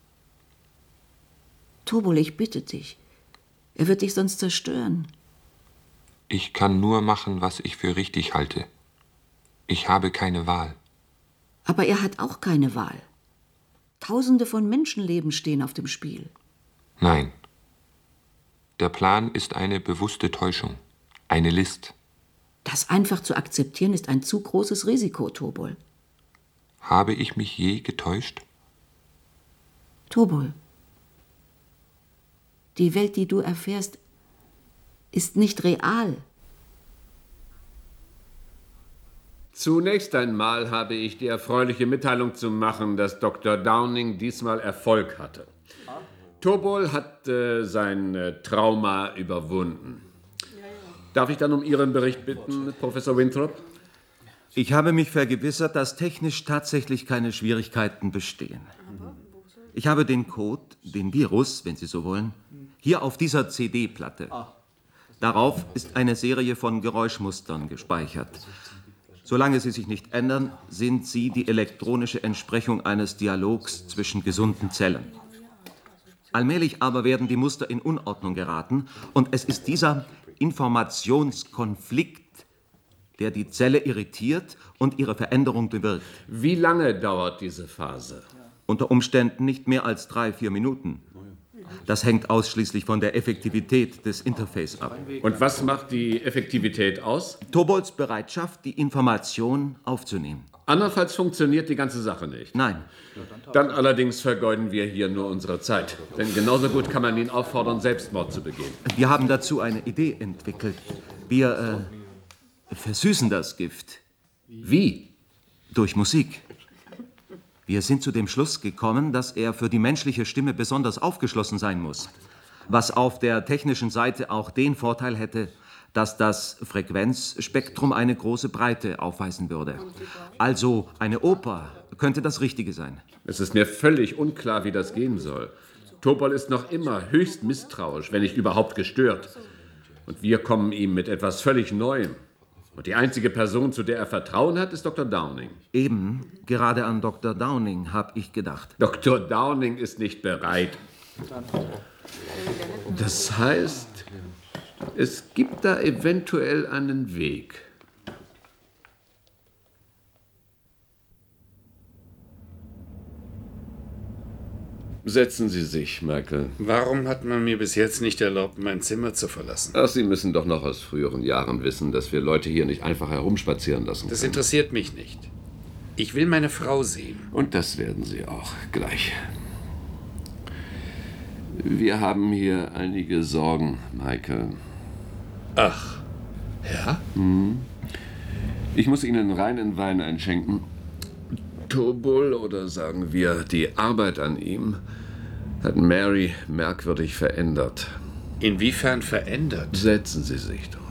Tobol, ich bitte dich. Er wird dich sonst zerstören. Ich kann nur machen, was ich für richtig halte. Ich habe keine Wahl. Aber er hat auch keine Wahl. Tausende von Menschenleben stehen auf dem Spiel. Nein. Der Plan ist eine bewusste Täuschung, eine List. Das einfach zu akzeptieren, ist ein zu großes Risiko, Tobol. Habe ich mich je getäuscht? Tobol, die Welt, die du erfährst, ist nicht real. Zunächst einmal habe ich die erfreuliche Mitteilung zu machen, dass Doktor Downing diesmal Erfolg hatte. Tobol hat äh, sein äh, Trauma überwunden. Darf ich dann um Ihren Bericht bitten, Professor Winthrop? Ich habe mich vergewissert, dass technisch tatsächlich keine Schwierigkeiten bestehen. Ich habe den Code, den Virus, wenn Sie so wollen, hier auf dieser C D-Platte. Darauf ist eine Serie von Geräuschmustern gespeichert. Solange sie sich nicht ändern, sind sie die elektronische Entsprechung eines Dialogs zwischen gesunden Zellen. Allmählich aber werden die Muster in Unordnung geraten und es ist dieser Informationskonflikt, der die Zelle irritiert und ihre Veränderung bewirkt. Wie lange dauert diese Phase? Unter Umständen nicht mehr als drei, vier Minuten. Das hängt ausschließlich von der Effektivität des Interface ab. Und was macht die Effektivität aus? Tobols Bereitschaft, die Information aufzunehmen. Andernfalls funktioniert die ganze Sache nicht. Nein. Dann allerdings vergeuden wir hier nur unsere Zeit. Denn genauso gut kann man ihn auffordern, Selbstmord zu begehen. Wir haben dazu eine Idee entwickelt. Wir äh, versüßen das Gift. Wie? Durch Musik. Wir sind zu dem Schluss gekommen, dass er für die menschliche Stimme besonders aufgeschlossen sein muss. Was auf der technischen Seite auch den Vorteil hätte, dass das Frequenzspektrum eine große Breite aufweisen würde. Also eine Oper könnte das Richtige sein. Es ist mir völlig unklar, wie das gehen soll. Tobol ist noch immer höchst misstrauisch, wenn nicht überhaupt gestört. Und wir kommen ihm mit etwas völlig Neuem. Und die einzige Person, zu der er Vertrauen hat, ist Doktor Downing. Eben, gerade an Doktor Downing habe ich gedacht. Doktor Downing ist nicht bereit. Das heißt, es gibt da eventuell einen Weg. Setzen Sie sich, Michael. Warum hat man mir bis jetzt nicht erlaubt, mein Zimmer zu verlassen? Ach, Sie müssen doch noch aus früheren Jahren wissen, dass wir Leute hier nicht einfach herumspazieren lassen können. Das interessiert mich nicht. Ich will meine Frau sehen. Und das werden Sie auch gleich. Wir haben hier einige Sorgen, Michael. Ach, ja? Hm. Ich muss Ihnen reinen Wein einschenken. Tobol, oder sagen wir die Arbeit an ihm, hat Mary merkwürdig verändert. Inwiefern verändert? Setzen Sie sich doch.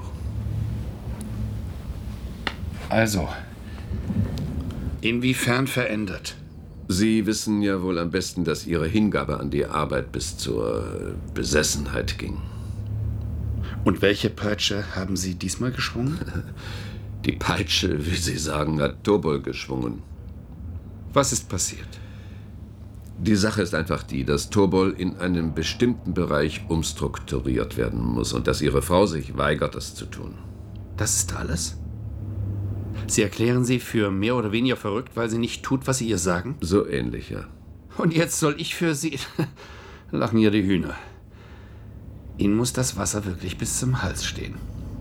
Also, inwiefern verändert? Sie wissen ja wohl am besten, dass Ihre Hingabe an die Arbeit bis zur Besessenheit ging. Und welche Peitsche haben Sie diesmal geschwungen? Die Peitsche, wie Sie sagen, hat Tobol geschwungen. Was ist passiert? Die Sache ist einfach die, dass Tobol in einem bestimmten Bereich umstrukturiert werden muss und dass Ihre Frau sich weigert, das zu tun. Das ist alles? Sie erklären sie für mehr oder weniger verrückt, weil sie nicht tut, was Sie ihr sagen? So ähnlich, ja. Und jetzt soll ich für Sie... Lachen ja die Hühner. Ihnen muss das Wasser wirklich bis zum Hals stehen.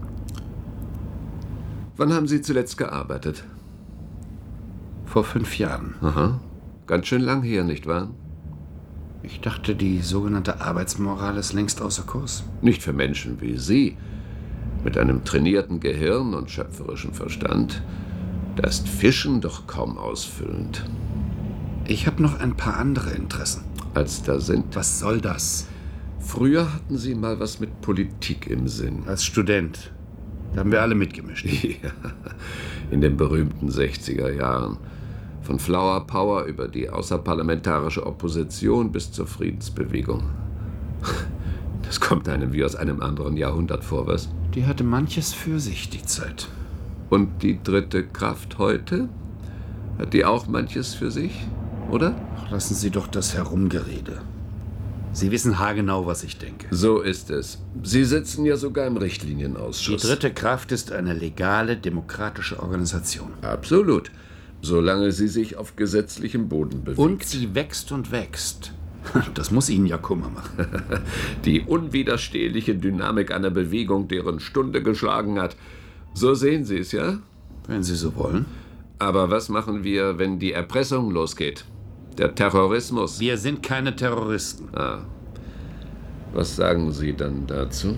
Wann haben Sie zuletzt gearbeitet? Vor fünf Jahren. Aha. Ganz schön lang her, nicht wahr? Ich dachte, die sogenannte Arbeitsmoral ist längst außer Kurs. Nicht für Menschen wie Sie. Mit einem trainierten Gehirn und schöpferischem Verstand. Da ist Fischen doch kaum ausfüllend. Ich habe noch ein paar andere Interessen. Als da sind? Was soll das? Früher hatten Sie mal was mit Politik im Sinn. Als Student. Da haben wir alle mitgemischt. Ja, in den berühmten sechziger Jahren. Von Flower Power über die außerparlamentarische Opposition bis zur Friedensbewegung. Das kommt einem wie aus einem anderen Jahrhundert vor, was? Die hatte manches für sich, die Zeit. Und die dritte Kraft heute? Hat die auch manches für sich, oder? Ach, lassen Sie doch das Herumgerede. Sie wissen haargenau, was ich denke. So ist es. Sie sitzen ja sogar im Richtlinienausschuss. Die dritte Kraft ist eine legale, demokratische Organisation. Absolut. Solange sie sich auf gesetzlichem Boden bewegt. Und sie wächst und wächst. Das muss Ihnen ja Kummer machen. Die unwiderstehliche Dynamik einer Bewegung, deren Stunde geschlagen hat. So sehen Sie es, ja? Wenn Sie so wollen. Aber was machen wir, wenn die Erpressung losgeht? Der Terrorismus? Wir sind keine Terroristen. Ah. Was sagen Sie dann dazu?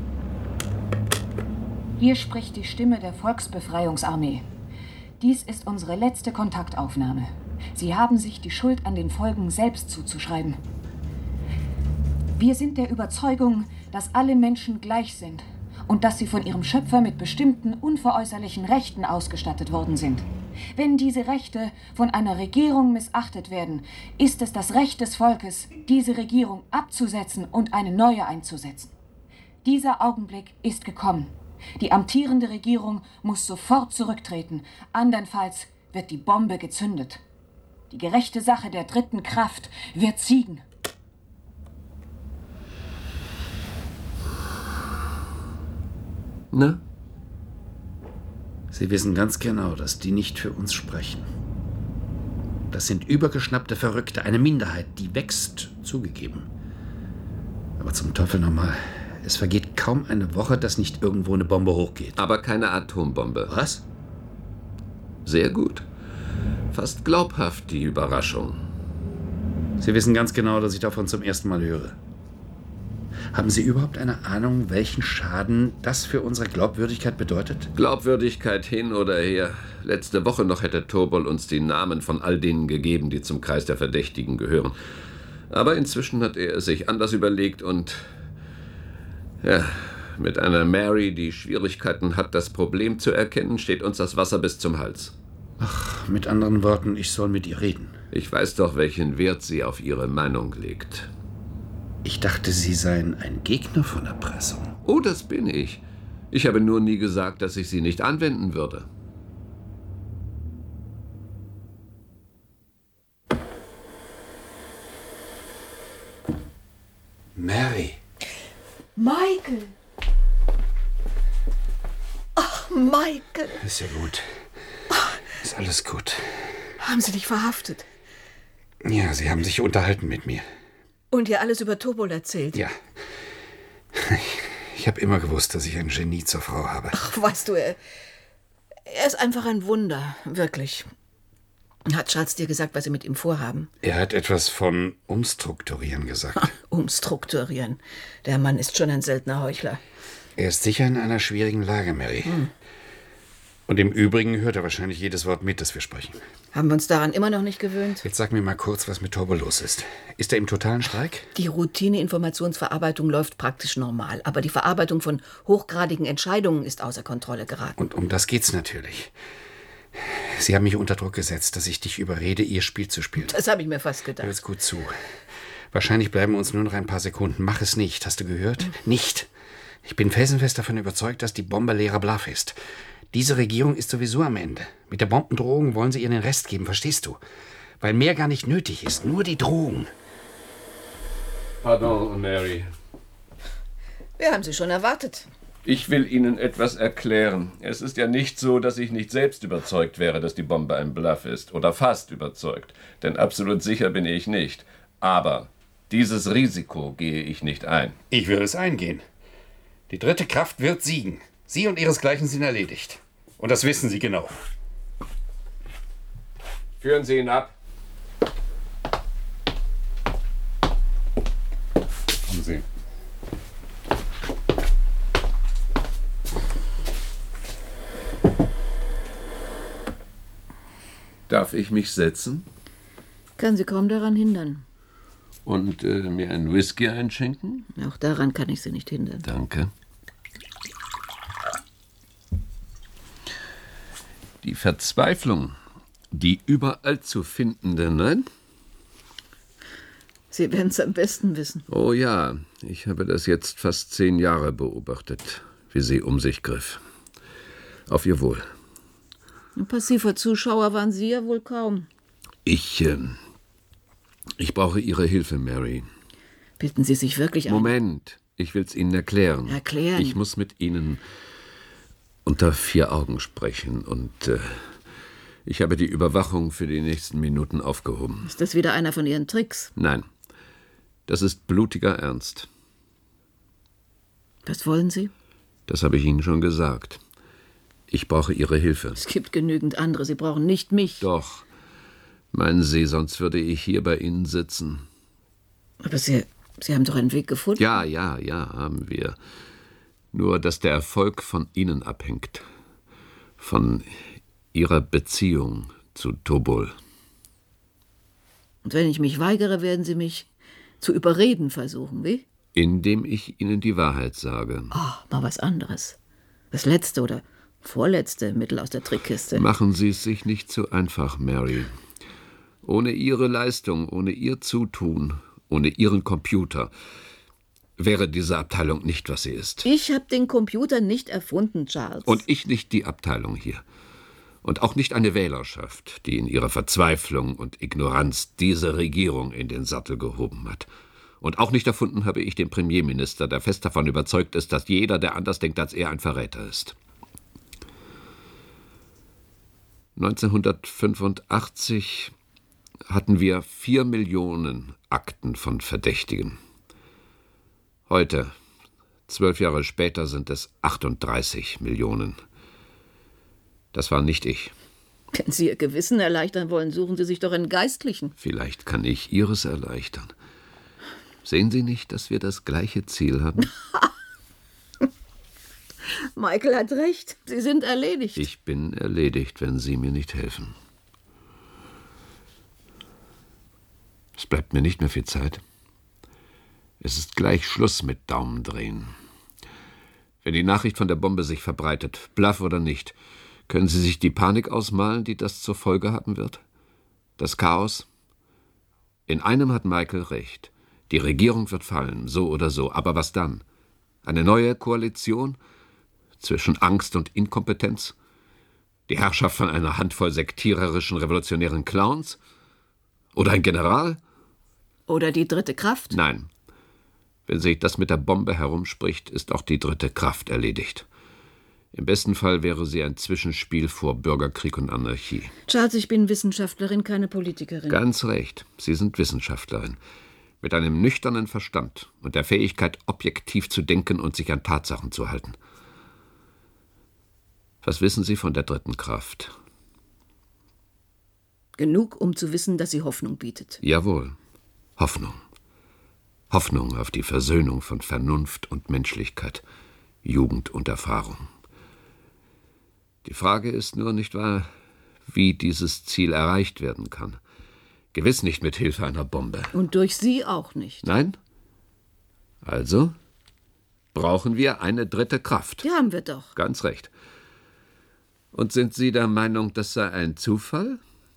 Hier spricht die Stimme der Volksbefreiungsarmee. Dies ist unsere letzte Kontaktaufnahme. Sie haben sich die Schuld an den Folgen selbst zuzuschreiben. Wir sind der Überzeugung, dass alle Menschen gleich sind und dass sie von ihrem Schöpfer mit bestimmten unveräußerlichen Rechten ausgestattet worden sind. Wenn diese Rechte von einer Regierung missachtet werden, ist es das Recht des Volkes, diese Regierung abzusetzen und eine neue einzusetzen. Dieser Augenblick ist gekommen. Die amtierende Regierung muss sofort zurücktreten, andernfalls wird die Bombe gezündet. Die gerechte Sache der dritten Kraft wird siegen. Na? Sie wissen ganz genau, dass die nicht für uns sprechen. Das sind übergeschnappte Verrückte, eine Minderheit, die wächst, zugegeben. Aber zum Teufel nochmal, es vergeht kaum eine Woche, dass nicht irgendwo eine Bombe hochgeht. Aber keine Atombombe. Was? Sehr gut. Fast glaubhaft, die Überraschung. Sie wissen ganz genau, dass ich davon zum ersten Mal höre. Haben Sie überhaupt eine Ahnung, welchen Schaden das für unsere Glaubwürdigkeit bedeutet? Glaubwürdigkeit hin oder her. Letzte Woche noch hätte Tobol uns die Namen von all denen gegeben, die zum Kreis der Verdächtigen gehören. Aber inzwischen hat er es sich anders überlegt und... Ja, mit einer Mary, die Schwierigkeiten hat, das Problem zu erkennen, steht uns das Wasser bis zum Hals. Ach, mit anderen Worten, ich soll mit ihr reden. Ich weiß doch, welchen Wert sie auf ihre Meinung legt. Ich dachte, Sie seien ein Gegner von Erpressung. Oh, das bin ich. Ich habe nur nie gesagt, dass ich sie nicht anwenden würde. Mary. Michael. Ach, Michael. Ist ja gut. Ist alles gut. Haben Sie dich verhaftet? Ja, Sie haben sich unterhalten mit mir. Und ihr alles über Tobol erzählt? Ja. Ich habe immer gewusst, dass ich ein Genie zur Frau habe. Ach, weißt du, er, er ist einfach ein Wunder, wirklich. Hat Charles dir gesagt, was sie mit ihm vorhaben? Er hat etwas von umstrukturieren gesagt. Ha, umstrukturieren. Der Mann ist schon ein seltener Heuchler. Er ist sicher in einer schwierigen Lage, Mary. Hm. Und im Übrigen hört er wahrscheinlich jedes Wort mit, das wir sprechen. Haben wir uns daran immer noch nicht gewöhnt? Jetzt sag mir mal kurz, was mit Tobol los ist. Ist er im totalen Streik? Die Routine-Informationsverarbeitung läuft praktisch normal. Aber die Verarbeitung von hochgradigen Entscheidungen ist außer Kontrolle geraten. Und um das geht's natürlich. Sie haben mich unter Druck gesetzt, dass ich dich überrede, ihr Spiel zu spielen. Das habe ich mir fast gedacht. Hör jetzt gut zu. Wahrscheinlich bleiben uns nur noch ein paar Sekunden. Mach es nicht, hast du gehört? Mhm. Nicht. Ich bin felsenfest davon überzeugt, dass die Bombe leerer Bluff ist. Diese Regierung ist sowieso am Ende. Mit der Bombendrohung wollen sie ihr den Rest geben, verstehst du? Weil mehr gar nicht nötig ist, nur die Drohung. Pardon, Mary. Wir haben Sie schon erwartet. Ich will Ihnen etwas erklären. Es ist ja nicht so, dass ich nicht selbst überzeugt wäre, dass die Bombe ein Bluff ist. Oder fast überzeugt. Denn absolut sicher bin ich nicht. Aber dieses Risiko gehe ich nicht ein. Ich will es eingehen. Die dritte Kraft wird siegen. Sie und Ihresgleichen sind erledigt. Und das wissen Sie genau. Führen Sie ihn ab. Kommen Sie. Darf ich mich setzen? Kann Sie kaum daran hindern. Und äh, mir einen Whisky einschenken? Auch daran kann ich Sie nicht hindern. Danke. Die Verzweiflung, die überall zu findende, nein? Sie werden es am besten wissen. Oh ja, ich habe das jetzt fast zehn Jahre beobachtet, wie sie um sich griff. Auf ihr Wohl. Ein passiver Zuschauer waren Sie ja wohl kaum. Ich, äh, ich brauche Ihre Hilfe, Mary. Bilden Sie sich wirklich ein? Moment, ich will's Ihnen erklären. Erklären? Ich muss mit Ihnen unter vier Augen sprechen und äh, ich habe die Überwachung für die nächsten Minuten aufgehoben. Ist das wieder einer von Ihren Tricks? Nein, das ist blutiger Ernst. Was wollen Sie? Das habe ich Ihnen schon gesagt. Ich brauche Ihre Hilfe. Es gibt genügend andere. Sie brauchen nicht mich. Doch. Meinen Sie, sonst würde ich hier bei Ihnen sitzen. Aber Sie, Sie haben doch einen Weg gefunden? Ja, ja, ja, haben wir. Nur, dass der Erfolg von Ihnen abhängt. Von Ihrer Beziehung zu Tobol. Und wenn ich mich weigere, werden Sie mich zu überreden versuchen, wie? Indem ich Ihnen die Wahrheit sage. Oh, mal was anderes. Das letzte oder vorletzte Mittel aus der Trickkiste. Machen Sie es sich nicht zu einfach, Mary. Ohne Ihre Leistung, ohne Ihr Zutun, ohne Ihren Computer wäre diese Abteilung nicht, was sie ist. Ich habe den Computer nicht erfunden, Charles. Und ich nicht die Abteilung hier. Und auch nicht eine Wählerschaft, die in ihrer Verzweiflung und Ignoranz diese Regierung in den Sattel gehoben hat. Und auch nicht erfunden habe ich den Premierminister, der fest davon überzeugt ist, dass jeder, der anders denkt als er, ein Verräter ist. neunzehnhundertfünfundachtzig hatten wir vier Millionen Akten von Verdächtigen. Heute, zwölf Jahre später, sind es achtunddreißig Millionen. Das war nicht ich. Wenn Sie Ihr Gewissen erleichtern wollen, suchen Sie sich doch einen Geistlichen. Vielleicht kann ich Ihres erleichtern. Sehen Sie nicht, dass wir das gleiche Ziel haben? Michael hat recht. Sie sind erledigt. Ich bin erledigt, wenn Sie mir nicht helfen. Es bleibt mir nicht mehr viel Zeit. Es ist gleich Schluss mit Daumendrehen. Wenn die Nachricht von der Bombe sich verbreitet, Bluff oder nicht, können Sie sich die Panik ausmalen, die das zur Folge haben wird? Das Chaos? In einem hat Michael recht. Die Regierung wird fallen, so oder so. Aber was dann? Eine neue Koalition? Zwischen Angst und Inkompetenz? Die Herrschaft von einer Handvoll sektiererischen revolutionären Clowns? Oder ein General? Oder die dritte Kraft? Nein. Wenn sich das mit der Bombe herumspricht, ist auch die dritte Kraft erledigt. Im besten Fall wäre sie ein Zwischenspiel vor Bürgerkrieg und Anarchie. Charles, ich bin Wissenschaftlerin, keine Politikerin. Ganz recht. Sie sind Wissenschaftlerin. Mit einem nüchternen Verstand und der Fähigkeit, objektiv zu denken und sich an Tatsachen zu halten. Was wissen Sie von der dritten Kraft? Genug, um zu wissen, dass sie Hoffnung bietet. Jawohl, Hoffnung. Hoffnung auf die Versöhnung von Vernunft und Menschlichkeit, Jugend und Erfahrung. Die Frage ist nur, nicht wahr, wie dieses Ziel erreicht werden kann. Gewiss nicht mit Hilfe einer Bombe. Und durch sie auch nicht. Nein? Also brauchen wir eine dritte Kraft. Die haben wir doch. Ganz recht. Und sind Sie der Meinung, das sei ein Zufall?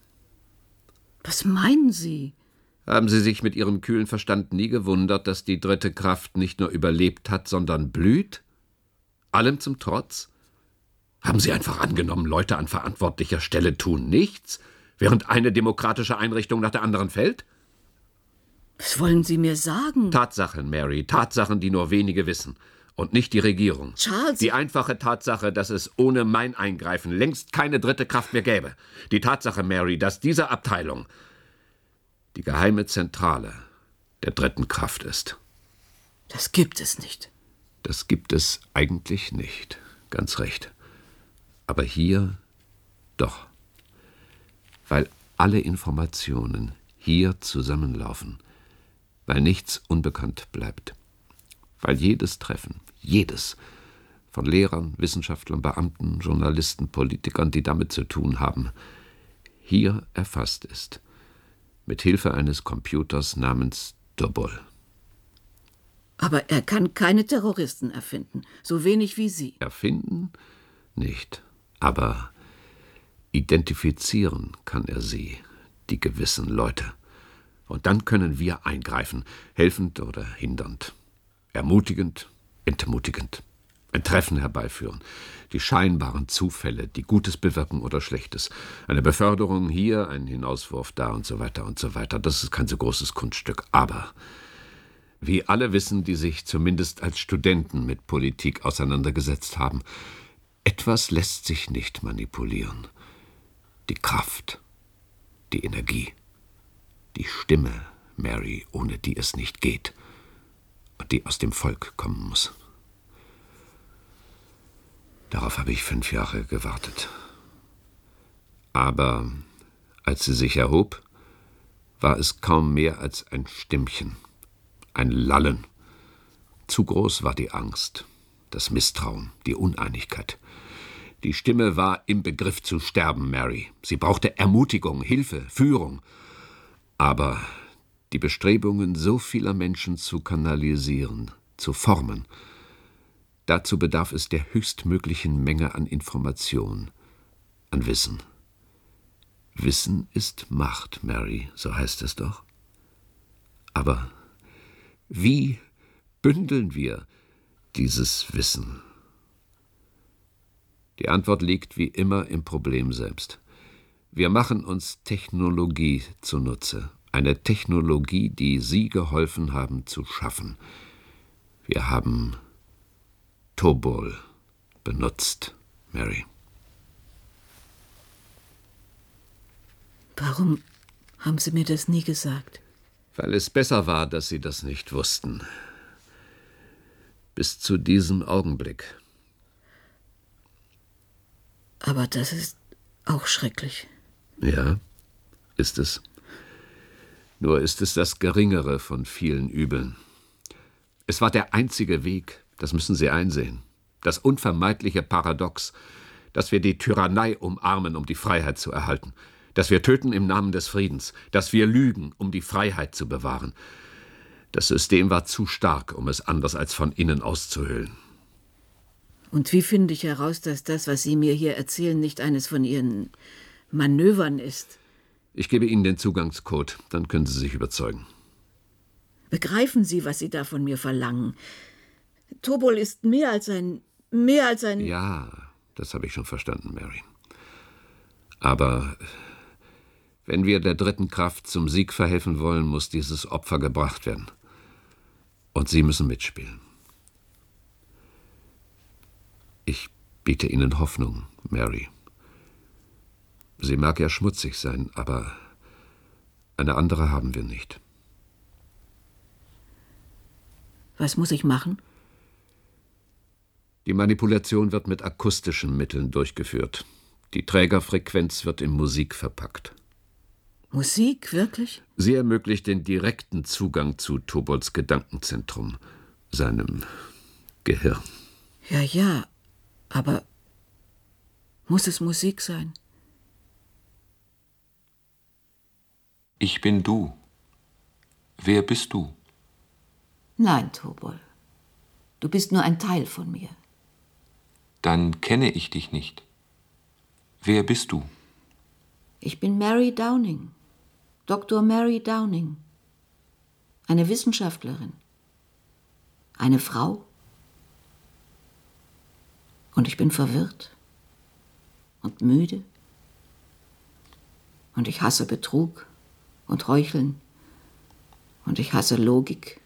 Was meinen Sie? Haben Sie sich mit Ihrem kühlen Verstand nie gewundert, dass die dritte Kraft nicht nur überlebt hat, sondern blüht? Allem zum Trotz? Haben Sie einfach angenommen, Leute an verantwortlicher Stelle tun nichts, während eine demokratische Einrichtung nach der anderen fällt? Was wollen Sie mir sagen? Tatsachen, Mary, Tatsachen, die nur wenige wissen. Und nicht die Regierung. Charles! Die einfache Tatsache, dass es ohne mein Eingreifen längst keine dritte Kraft mehr gäbe. Die Tatsache, Mary, dass diese Abteilung die geheime Zentrale der dritten Kraft ist. Das gibt es nicht. Das gibt es eigentlich nicht. Ganz recht. Aber hier doch. Weil alle Informationen hier zusammenlaufen. Weil nichts unbekannt bleibt. Weil jedes Treffen, jedes, von Lehrern, Wissenschaftlern, Beamten, Journalisten, Politikern, die damit zu tun haben, hier erfasst ist, mit Hilfe eines Computers namens Tobol. Aber er kann keine Terroristen erfinden, so wenig wie Sie. Erfinden? Nicht. Aber identifizieren kann er sie, die gewissen Leute. Und dann können wir eingreifen, helfend oder hindernd. Ermutigend, entmutigend, ein Treffen herbeiführen, die scheinbaren Zufälle, die Gutes bewirken oder Schlechtes, eine Beförderung hier, ein Hinauswurf da und so weiter und so weiter. Das ist kein so großes Kunststück. Aber wie alle wissen, die sich zumindest als Studenten mit Politik auseinandergesetzt haben, etwas lässt sich nicht manipulieren. Die Kraft, die Energie, die Stimme, Mary, ohne die es nicht geht. Und die aus dem Volk kommen muss. Darauf habe ich fünf Jahre gewartet. Aber als sie sich erhob, war es kaum mehr als ein Stimmchen, ein Lallen. Zu groß war die Angst, das Misstrauen, die Uneinigkeit. Die Stimme war im Begriff zu sterben, Mary. Sie brauchte Ermutigung, Hilfe, Führung. Aber die Bestrebungen so vieler Menschen zu kanalisieren, zu formen, dazu bedarf es der höchstmöglichen Menge an Information, an Wissen. Wissen ist Macht, Mary, so heißt es doch. Aber wie bündeln wir dieses Wissen? Die Antwort liegt wie immer im Problem selbst. Wir machen uns Technologie zunutze. Eine Technologie, die Sie geholfen haben zu schaffen. Wir haben Tobol benutzt, Mary. Warum haben Sie mir das nie gesagt? Weil es besser war, dass Sie das nicht wussten. Bis zu diesem Augenblick. Aber das ist auch schrecklich. Ja, ist es. Nur ist es das geringere von vielen Übeln. Es war der einzige Weg, das müssen Sie einsehen. Das unvermeidliche Paradox, dass wir die Tyrannei umarmen, um die Freiheit zu erhalten. Dass wir töten im Namen des Friedens. Dass wir lügen, um die Freiheit zu bewahren. Das System war zu stark, um es anders als von innen auszuhöhlen. Und wie finde ich heraus, dass das, was Sie mir hier erzählen, nicht eines von Ihren Manövern ist? Ich gebe Ihnen den Zugangscode, dann können Sie sich überzeugen. Begreifen Sie, was Sie da von mir verlangen? Tobol ist mehr als ein... mehr als ein... Ja, das habe ich schon verstanden, Mary. Aber wenn wir der dritten Kraft zum Sieg verhelfen wollen, muss dieses Opfer gebracht werden. Und Sie müssen mitspielen. Ich biete Ihnen Hoffnung, Mary. Sie mag ja schmutzig sein, aber eine andere haben wir nicht. Was muss ich machen? Die Manipulation wird mit akustischen Mitteln durchgeführt. Die Trägerfrequenz wird in Musik verpackt. Musik, wirklich? Sie ermöglicht den direkten Zugang zu Tobolds Gedankenzentrum, seinem Gehirn. Ja, ja, aber muss es Musik sein? Ich bin du. Wer bist du? Nein, Tobol. Du bist nur ein Teil von mir. Dann kenne ich dich nicht. Wer bist du? Ich bin Mary Downing, Doktor Mary Downing. Eine Wissenschaftlerin. Eine Frau. Und ich bin verwirrt und müde. Und ich hasse Betrug und Heucheln. Und ich hasse Logik.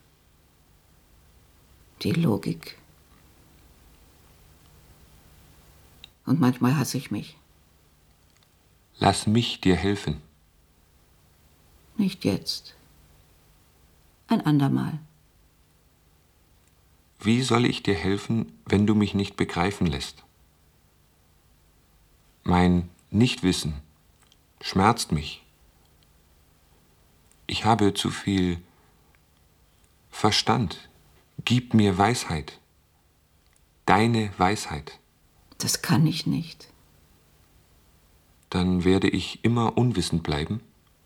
Die Logik. Und manchmal hasse ich mich. Lass mich dir helfen. Nicht jetzt. Ein andermal. Wie soll ich dir helfen, wenn du mich nicht begreifen lässt? Mein Nichtwissen schmerzt mich. Ich habe zu viel Verstand. Gib mir Weisheit. Deine Weisheit. Das kann ich nicht. Dann werde ich immer unwissend bleiben?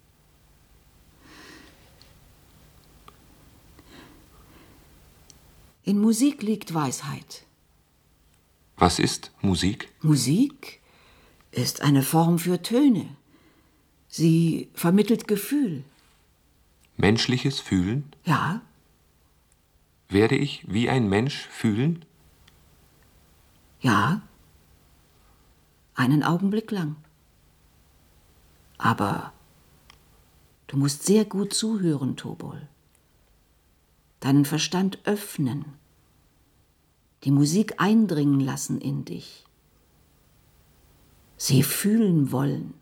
In Musik liegt Weisheit. Was ist Musik? Musik ist eine Form für Töne. Sie vermittelt Gefühl. Menschliches Fühlen? Ja. Werde ich wie ein Mensch fühlen? Ja. Einen Augenblick lang. Aber du musst sehr gut zuhören, Tobol. Deinen Verstand öffnen. Die Musik eindringen lassen in dich. Sie fühlen wollen.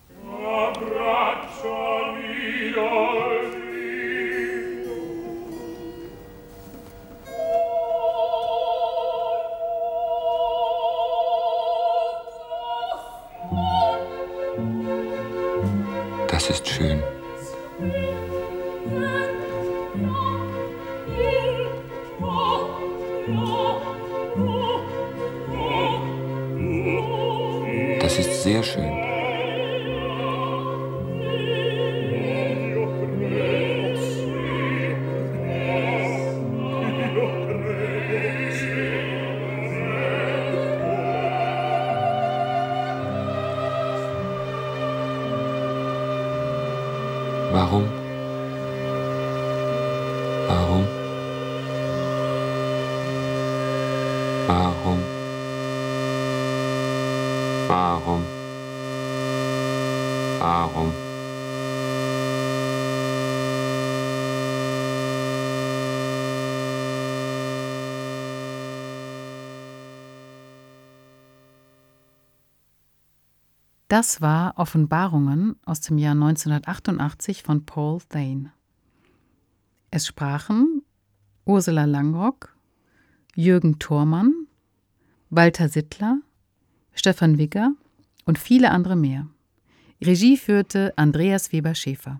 Das ist schön. Das ist sehr schön. Warum? Warum? Warum? Warum? Warum? Das war Offenbarungen aus dem Jahr neunzehnhundertachtundachtzig von Paul Thane. Es sprachen Ursula Langrock, Jürgen Thormann, Walter Sittler, Stefan Wigger und viele andere mehr. Regie führte Andreas Weber-Schäfer.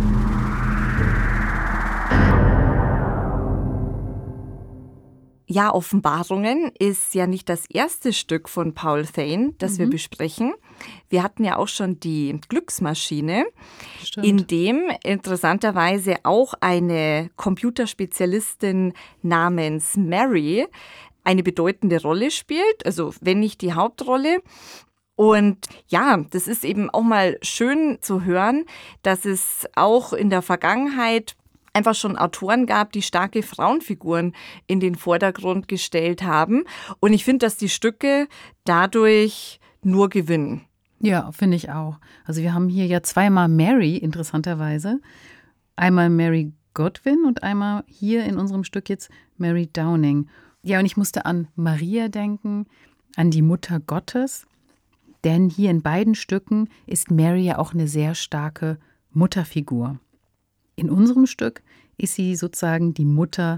Ja, Offenbarungen ist ja nicht das erste Stück von Paul Thane, das mhm. wir besprechen. Wir hatten ja auch schon die Glücksmaschine, Stimmt. in dem interessanterweise auch eine Computerspezialistin namens Mary eine bedeutende Rolle spielt, also wenn nicht die Hauptrolle. Und ja, das ist eben auch mal schön zu hören, dass es auch in der Vergangenheit einfach schon Autoren gab, die starke Frauenfiguren in den Vordergrund gestellt haben. Und ich finde, dass die Stücke dadurch nur gewinnen. Ja, finde ich auch. Also wir haben hier ja zweimal Mary, interessanterweise. Einmal Mary Godwin und einmal hier in unserem Stück jetzt Mary Downing. Ja, und ich musste an Maria denken, an die Mutter Gottes. Denn hier in beiden Stücken ist Mary ja auch eine sehr starke Mutterfigur. In unserem Stück ist sie sozusagen die Mutter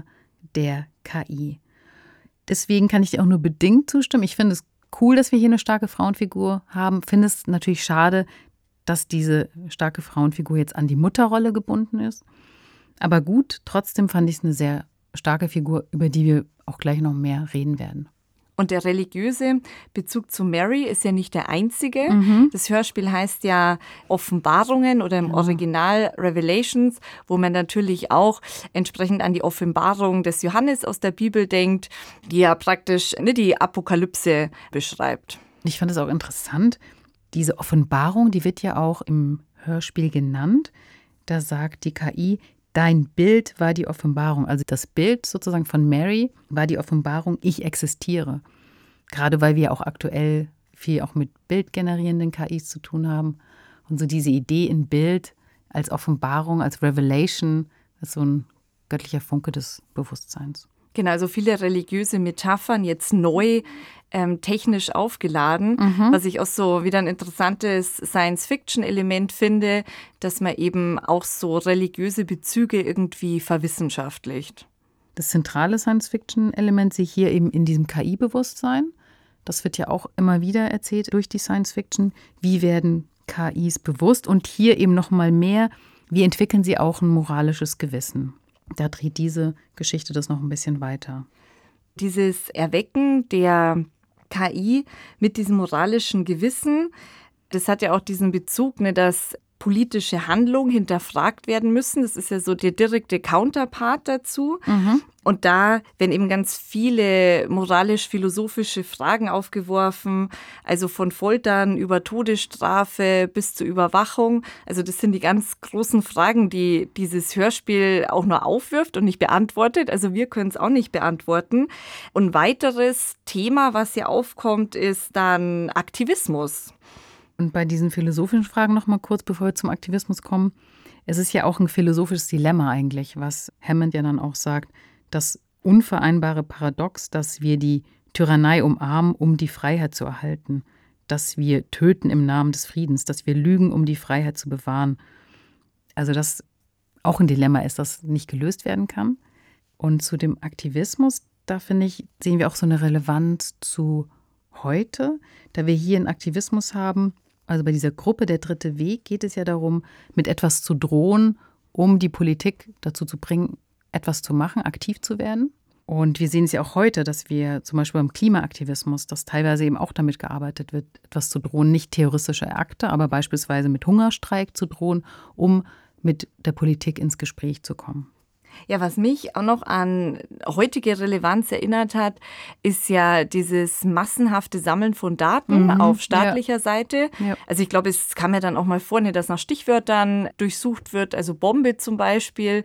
der K I. Deswegen kann ich dir auch nur bedingt zustimmen. Ich finde es cool, dass wir hier eine starke Frauenfigur haben. Finde es natürlich schade, dass diese starke Frauenfigur jetzt an die Mutterrolle gebunden ist. Aber gut, trotzdem fand ich es eine sehr starke Figur, über die wir auch gleich noch mehr reden werden. Und der religiöse Bezug zu Mary ist ja nicht der einzige. Mhm. Das Hörspiel heißt ja Offenbarungen oder im Ja. Original Revelations, wo man natürlich auch entsprechend an die Offenbarung des Johannes aus der Bibel denkt, die ja praktisch ne, die Apokalypse beschreibt. Ich fand es auch interessant, diese Offenbarung, die wird ja auch im Hörspiel genannt. Da sagt die K I, dein Bild war die Offenbarung. Also das Bild sozusagen von Mary war die Offenbarung, ich existiere. Gerade weil wir auch aktuell viel auch mit bildgenerierenden K Is zu tun haben. Und so diese Idee in Bild als Offenbarung, als Revelation, ist so ein göttlicher Funke des Bewusstseins. Genau, also viele religiöse Metaphern jetzt neu ähm, technisch aufgeladen, Mhm. was ich auch so wieder ein interessantes Science-Fiction-Element finde, dass man eben auch so religiöse Bezüge irgendwie verwissenschaftlicht. Das zentrale Science-Fiction-Element sehe ich hier eben in diesem K I-Bewusstsein. Das wird ja auch immer wieder erzählt durch die Science-Fiction. Wie werden K Is bewusst? Und hier eben noch mal mehr, wie entwickeln sie auch ein moralisches Gewissen? Da dreht diese Geschichte das noch ein bisschen weiter. Dieses Erwecken der K I mit diesem moralischen Gewissen, das hat ja auch diesen Bezug, ne, dass politische Handlungen hinterfragt werden müssen. Das ist ja so der direkte Counterpart dazu. Mhm. Und da werden eben ganz viele moralisch-philosophische Fragen aufgeworfen, also von Foltern über Todesstrafe bis zur Überwachung. Also das sind die ganz großen Fragen, die dieses Hörspiel auch nur aufwirft und nicht beantwortet. Also wir können es auch nicht beantworten. Und ein weiteres Thema, was hier aufkommt, ist dann Aktivismus. Und bei diesen philosophischen Fragen noch mal kurz, bevor wir zum Aktivismus kommen. Es ist ja auch ein philosophisches Dilemma eigentlich, was Hammond ja dann auch sagt, das unvereinbare Paradox, dass wir die Tyrannei umarmen, um die Freiheit zu erhalten, dass wir töten im Namen des Friedens, dass wir lügen, um die Freiheit zu bewahren. Also das auch ein Dilemma ist, das nicht gelöst werden kann. Und zu dem Aktivismus, da finde ich, sehen wir auch so eine Relevanz zu heute, da wir hier einen Aktivismus haben. Also bei dieser Gruppe Der dritte Weg geht es ja darum, mit etwas zu drohen, um die Politik dazu zu bringen, etwas zu machen, aktiv zu werden. Und wir sehen es ja auch heute, dass wir zum Beispiel beim Klimaaktivismus, dass teilweise eben auch damit gearbeitet wird, etwas zu drohen, nicht terroristische Akte, aber beispielsweise mit Hungerstreik zu drohen, um mit der Politik ins Gespräch zu kommen. Ja, was mich auch noch an heutige Relevanz erinnert hat, ist ja dieses massenhafte Sammeln von Daten Mhm, auf staatlicher ja. Seite. Ja. Also ich glaube, es kam ja dann auch mal vor, ne, dass nach Stichwörtern durchsucht wird, also Bombe zum Beispiel.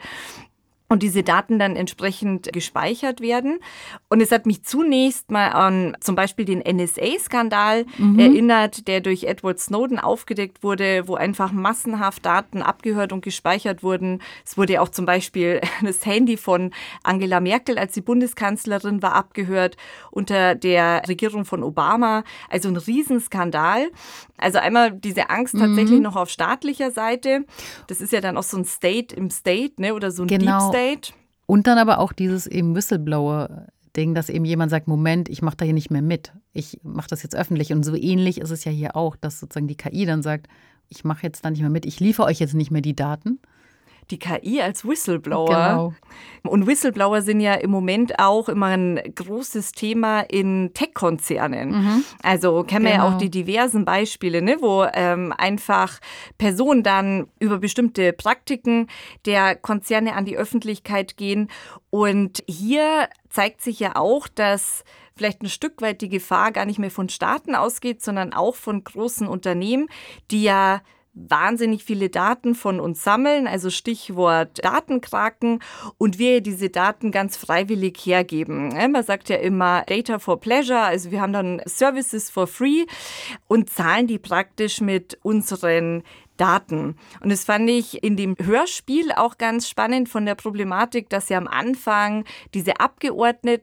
Und diese Daten dann entsprechend gespeichert werden. Und es hat mich zunächst mal an zum Beispiel den N S A-Skandal Mhm. erinnert, der durch Edward Snowden aufgedeckt wurde, wo einfach massenhaft Daten abgehört und gespeichert wurden. Es wurde auch zum Beispiel das Handy von Angela Merkel, als sie Bundeskanzlerin war, abgehört unter der Regierung von Obama. Also ein Riesenskandal. Also einmal diese Angst tatsächlich Mhm. noch auf staatlicher Seite. Das ist ja dann auch so ein State im State, ne, oder so ein Genau. Deep State. Und dann aber auch dieses eben Whistleblower-Ding, dass eben jemand sagt, Moment, ich mache da hier nicht mehr mit. Ich mache das jetzt öffentlich. Und so ähnlich ist es ja hier auch, dass sozusagen die K I dann sagt, ich mache jetzt da nicht mehr mit, ich liefere euch jetzt nicht mehr die Daten. Die K I als Whistleblower. Genau. Und Whistleblower sind ja im Moment auch immer ein großes Thema in Tech-Konzernen. Mhm. Also kennen wir ja Genau. auch die diversen Beispiele, ne, wo ähm, einfach Personen dann über bestimmte Praktiken der Konzerne an die Öffentlichkeit gehen. Und hier zeigt sich ja auch, dass vielleicht ein Stück weit die Gefahr gar nicht mehr von Staaten ausgeht, sondern auch von großen Unternehmen, die ja wahnsinnig viele Daten von uns sammeln, also Stichwort Datenkraken, und wir diese Daten ganz freiwillig hergeben. Man sagt ja immer Data for Pleasure, also wir haben dann Services for free und zahlen die praktisch mit unseren Daten. Und das fand ich in dem Hörspiel auch ganz spannend von der Problematik, dass ja am Anfang diese Abgeordneten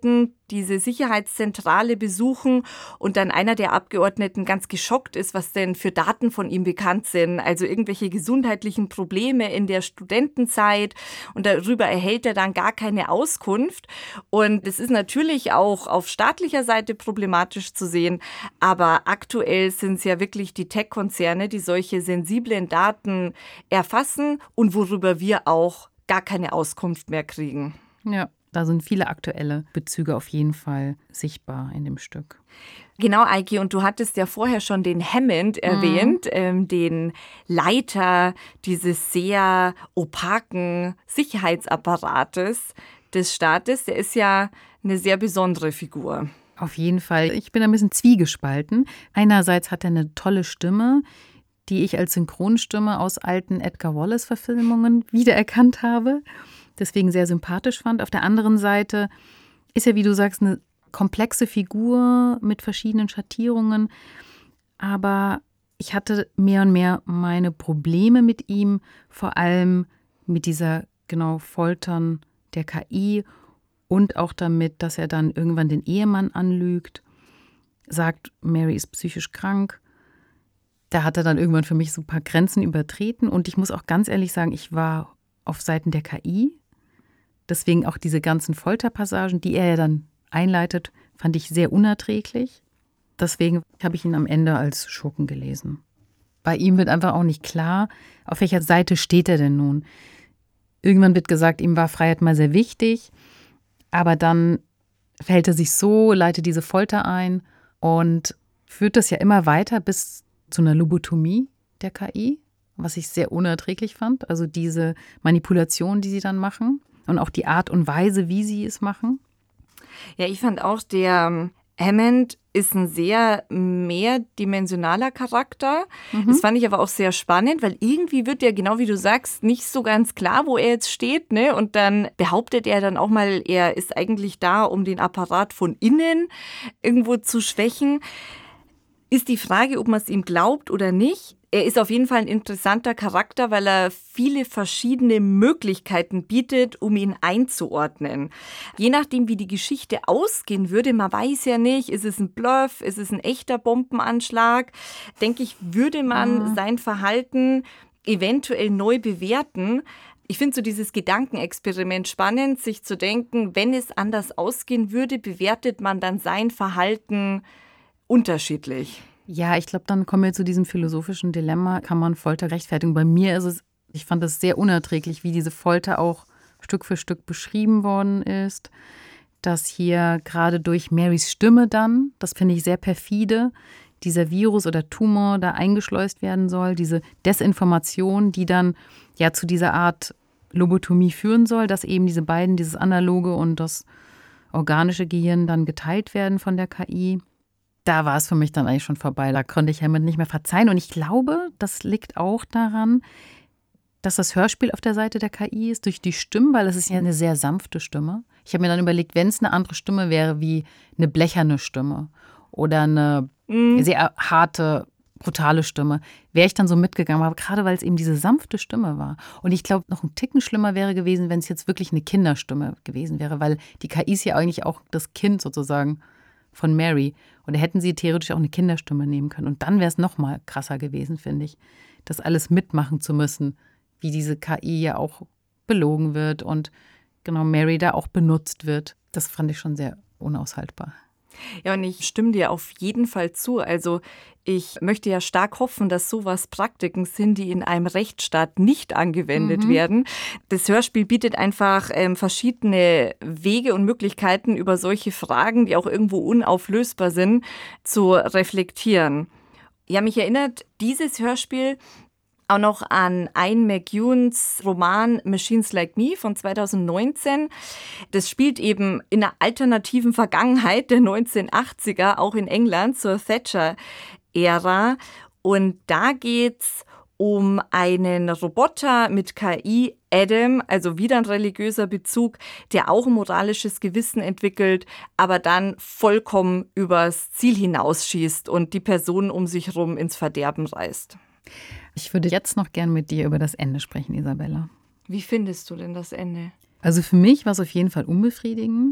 diese Sicherheitszentrale besuchen und dann einer der Abgeordneten ganz geschockt ist, was denn für Daten von ihm bekannt sind. Also irgendwelche gesundheitlichen Probleme in der Studentenzeit und darüber erhält er dann gar keine Auskunft. Und es ist natürlich auch auf staatlicher Seite problematisch zu sehen, aber aktuell sind es ja wirklich die Tech-Konzerne, die solche sensiblen Daten erfassen und worüber wir auch gar keine Auskunft mehr kriegen. Ja. Da sind viele aktuelle Bezüge auf jeden Fall sichtbar in dem Stück. Genau, Eike, und du hattest ja vorher schon den Hammond erwähnt, mhm. ähm, den Leiter dieses sehr opaken Sicherheitsapparates des Staates. Der ist ja eine sehr besondere Figur. Auf jeden Fall. Ich bin ein bisschen zwiegespalten. Einerseits hat er eine tolle Stimme, die ich als Synchronstimme aus alten Edgar Wallace-Verfilmungen wiedererkannt habe. Deswegen sehr sympathisch fand. Auf der anderen Seite ist er, wie du sagst, eine komplexe Figur mit verschiedenen Schattierungen. Aber ich hatte mehr und mehr meine Probleme mit ihm, vor allem mit dieser genau Foltern der K I und auch damit, dass er dann irgendwann den Ehemann anlügt, sagt, Mary ist psychisch krank. Da hat er dann irgendwann für mich so ein paar Grenzen übertreten. Und ich muss auch ganz ehrlich sagen, ich war auf Seiten der K I. Deswegen auch diese ganzen Folterpassagen, die er ja dann einleitet, fand ich sehr unerträglich. Deswegen habe ich ihn am Ende als Schurken gelesen. Bei ihm wird einfach auch nicht klar, auf welcher Seite steht er denn nun. Irgendwann wird gesagt, ihm war Freiheit mal sehr wichtig, aber dann verhält er sich so, leitet diese Folter ein und führt das ja immer weiter bis zu einer Lobotomie der K I, was ich sehr unerträglich fand. Also diese Manipulation, die sie dann machen. Und auch die Art und Weise, wie sie es machen. Ja, ich fand auch, der Hammond ist ein sehr mehrdimensionaler Charakter. Mhm. Das fand ich aber auch sehr spannend, weil irgendwie wird ja, genau wie du sagst, nicht so ganz klar, wo er jetzt steht. Ne? Und dann behauptet er dann auch mal, er ist eigentlich da, um den Apparat von innen irgendwo zu schwächen. Ist die Frage, ob man es ihm glaubt oder nicht. Er ist auf jeden Fall ein interessanter Charakter, weil er viele verschiedene Möglichkeiten bietet, um ihn einzuordnen. Je nachdem, wie die Geschichte ausgehen würde, man weiß ja nicht, ist es ein Bluff, ist es ein echter Bombenanschlag, denke ich, würde man mhm. sein Verhalten eventuell neu bewerten. Ich finde so dieses Gedankenexperiment spannend, sich zu denken, wenn es anders ausgehen würde, bewertet man dann sein Verhalten unterschiedlich. Ja, ich glaube, dann kommen wir zu diesem philosophischen Dilemma, kann man Folter rechtfertigen? Bei mir ist es, ich fand es sehr unerträglich, wie diese Folter auch Stück für Stück beschrieben worden ist, dass hier gerade durch Marys Stimme dann, das finde ich sehr perfide, dieser Virus oder Tumor da eingeschleust werden soll, diese Desinformation, die dann ja zu dieser Art Lobotomie führen soll, dass eben diese beiden, dieses analoge und das organische Gehirn dann geteilt werden von der K I. Da war es für mich dann eigentlich schon vorbei. Da konnte ich Hammond nicht mehr verzeihen. Und ich glaube, das liegt auch daran, dass das Hörspiel auf der Seite der K I ist, durch die Stimmen, weil es ist ja eine sehr sanfte Stimme. Ich habe mir dann überlegt, wenn es eine andere Stimme wäre, wie eine blecherne Stimme oder eine mm. sehr harte, brutale Stimme, wäre ich dann so mitgegangen. Aber gerade weil es eben diese sanfte Stimme war. Und ich glaube, noch ein Ticken schlimmer wäre gewesen, wenn es jetzt wirklich eine Kinderstimme gewesen wäre, weil die K I ist ja eigentlich auch das Kind sozusagen von Mary. Und da hätten sie theoretisch auch eine Kinderstimme nehmen können. Und dann wäre es noch mal krasser gewesen, finde ich, das alles mitmachen zu müssen, wie diese K I ja auch belogen wird und genau Mary da auch benutzt wird. Das fand ich schon sehr unaushaltbar. Ja, und ich stimme dir auf jeden Fall zu. Also ich möchte ja stark hoffen, dass sowas Praktiken sind, die in einem Rechtsstaat nicht angewendet mhm. werden. Das Hörspiel bietet einfach ähm, verschiedene Wege und Möglichkeiten, über solche Fragen, die auch irgendwo unauflösbar sind, zu reflektieren. Ja, mich erinnert dieses Hörspiel auch noch an Ian McEwans Roman Machines Like Me von zweitausendneunzehn. Das spielt eben in einer alternativen Vergangenheit der neunzehnhundertachtziger, auch in England, zur Thatcher-Ära. Und da geht's um einen Roboter mit K I, Adam, also wieder ein religiöser Bezug, der auch ein moralisches Gewissen entwickelt, aber dann vollkommen übers Ziel hinausschießt und die Person um sich herum ins Verderben reißt. Ich würde jetzt noch gern mit dir über das Ende sprechen, Isabella. Wie findest du denn das Ende? Also für mich war es auf jeden Fall unbefriedigend,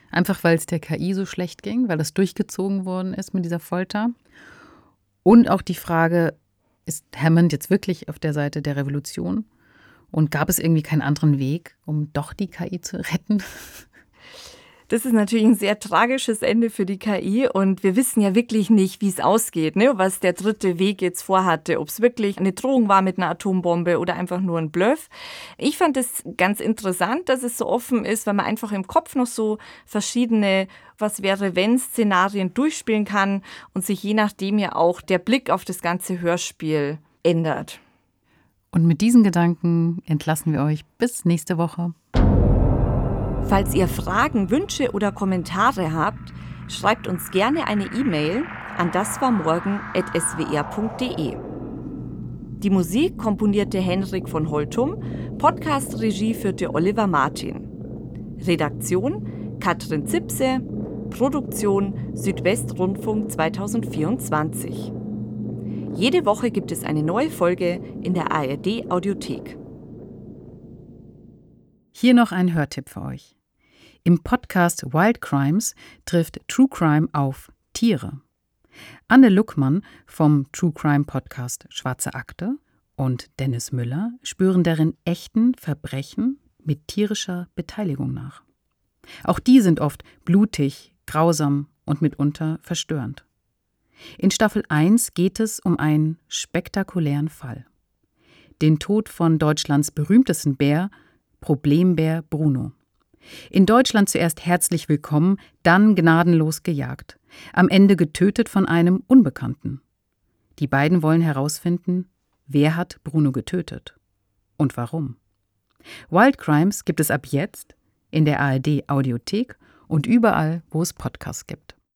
Einfach weil es der K I so schlecht ging, weil das durchgezogen worden ist mit dieser Folter. Und auch die Frage, ist Hammond jetzt wirklich auf der Seite der Revolution? Und gab es irgendwie keinen anderen Weg, um doch die K I zu retten? Das ist natürlich ein sehr tragisches Ende für die K I und wir wissen ja wirklich nicht, wie es ausgeht, ne? Was der dritte Weg jetzt vorhatte, ob es wirklich eine Drohung war mit einer Atombombe oder einfach nur ein Bluff. Ich fand es ganz interessant, dass es so offen ist, weil man einfach im Kopf noch so verschiedene Was-wäre-wenn-Szenarien durchspielen kann und sich je nachdem ja auch der Blick auf das ganze Hörspiel ändert. Und mit diesen Gedanken entlassen wir euch bis nächste Woche. Falls ihr Fragen, Wünsche oder Kommentare habt, schreibt uns gerne eine E-Mail an daswarmorgen at s w r punkt d e. Die Musik komponierte Henrik von Holtum, Podcast-Regie führte Oliver Martin. Redaktion Katrin Zipse, Produktion Südwestrundfunk zweitausendvierundzwanzig. Jede Woche gibt es eine neue Folge in der A R D-Audiothek. Hier noch ein Hörtipp für euch. Im Podcast Wild Crimes trifft True Crime auf Tiere. Anne Luckmann vom True Crime Podcast Schwarze Akte und Dennis Müller spüren darin echten Verbrechen mit tierischer Beteiligung nach. Auch die sind oft blutig, grausam und mitunter verstörend. In Staffel eins geht es um einen spektakulären Fall. Den Tod von Deutschlands berühmtesten Bär, Problembär Bruno. In Deutschland zuerst herzlich willkommen, dann gnadenlos gejagt. Am Ende getötet von einem Unbekannten. Die beiden wollen herausfinden, wer hat Bruno getötet und warum. Wild Crimes gibt es ab jetzt in der A R D-Audiothek und überall, wo es Podcasts gibt.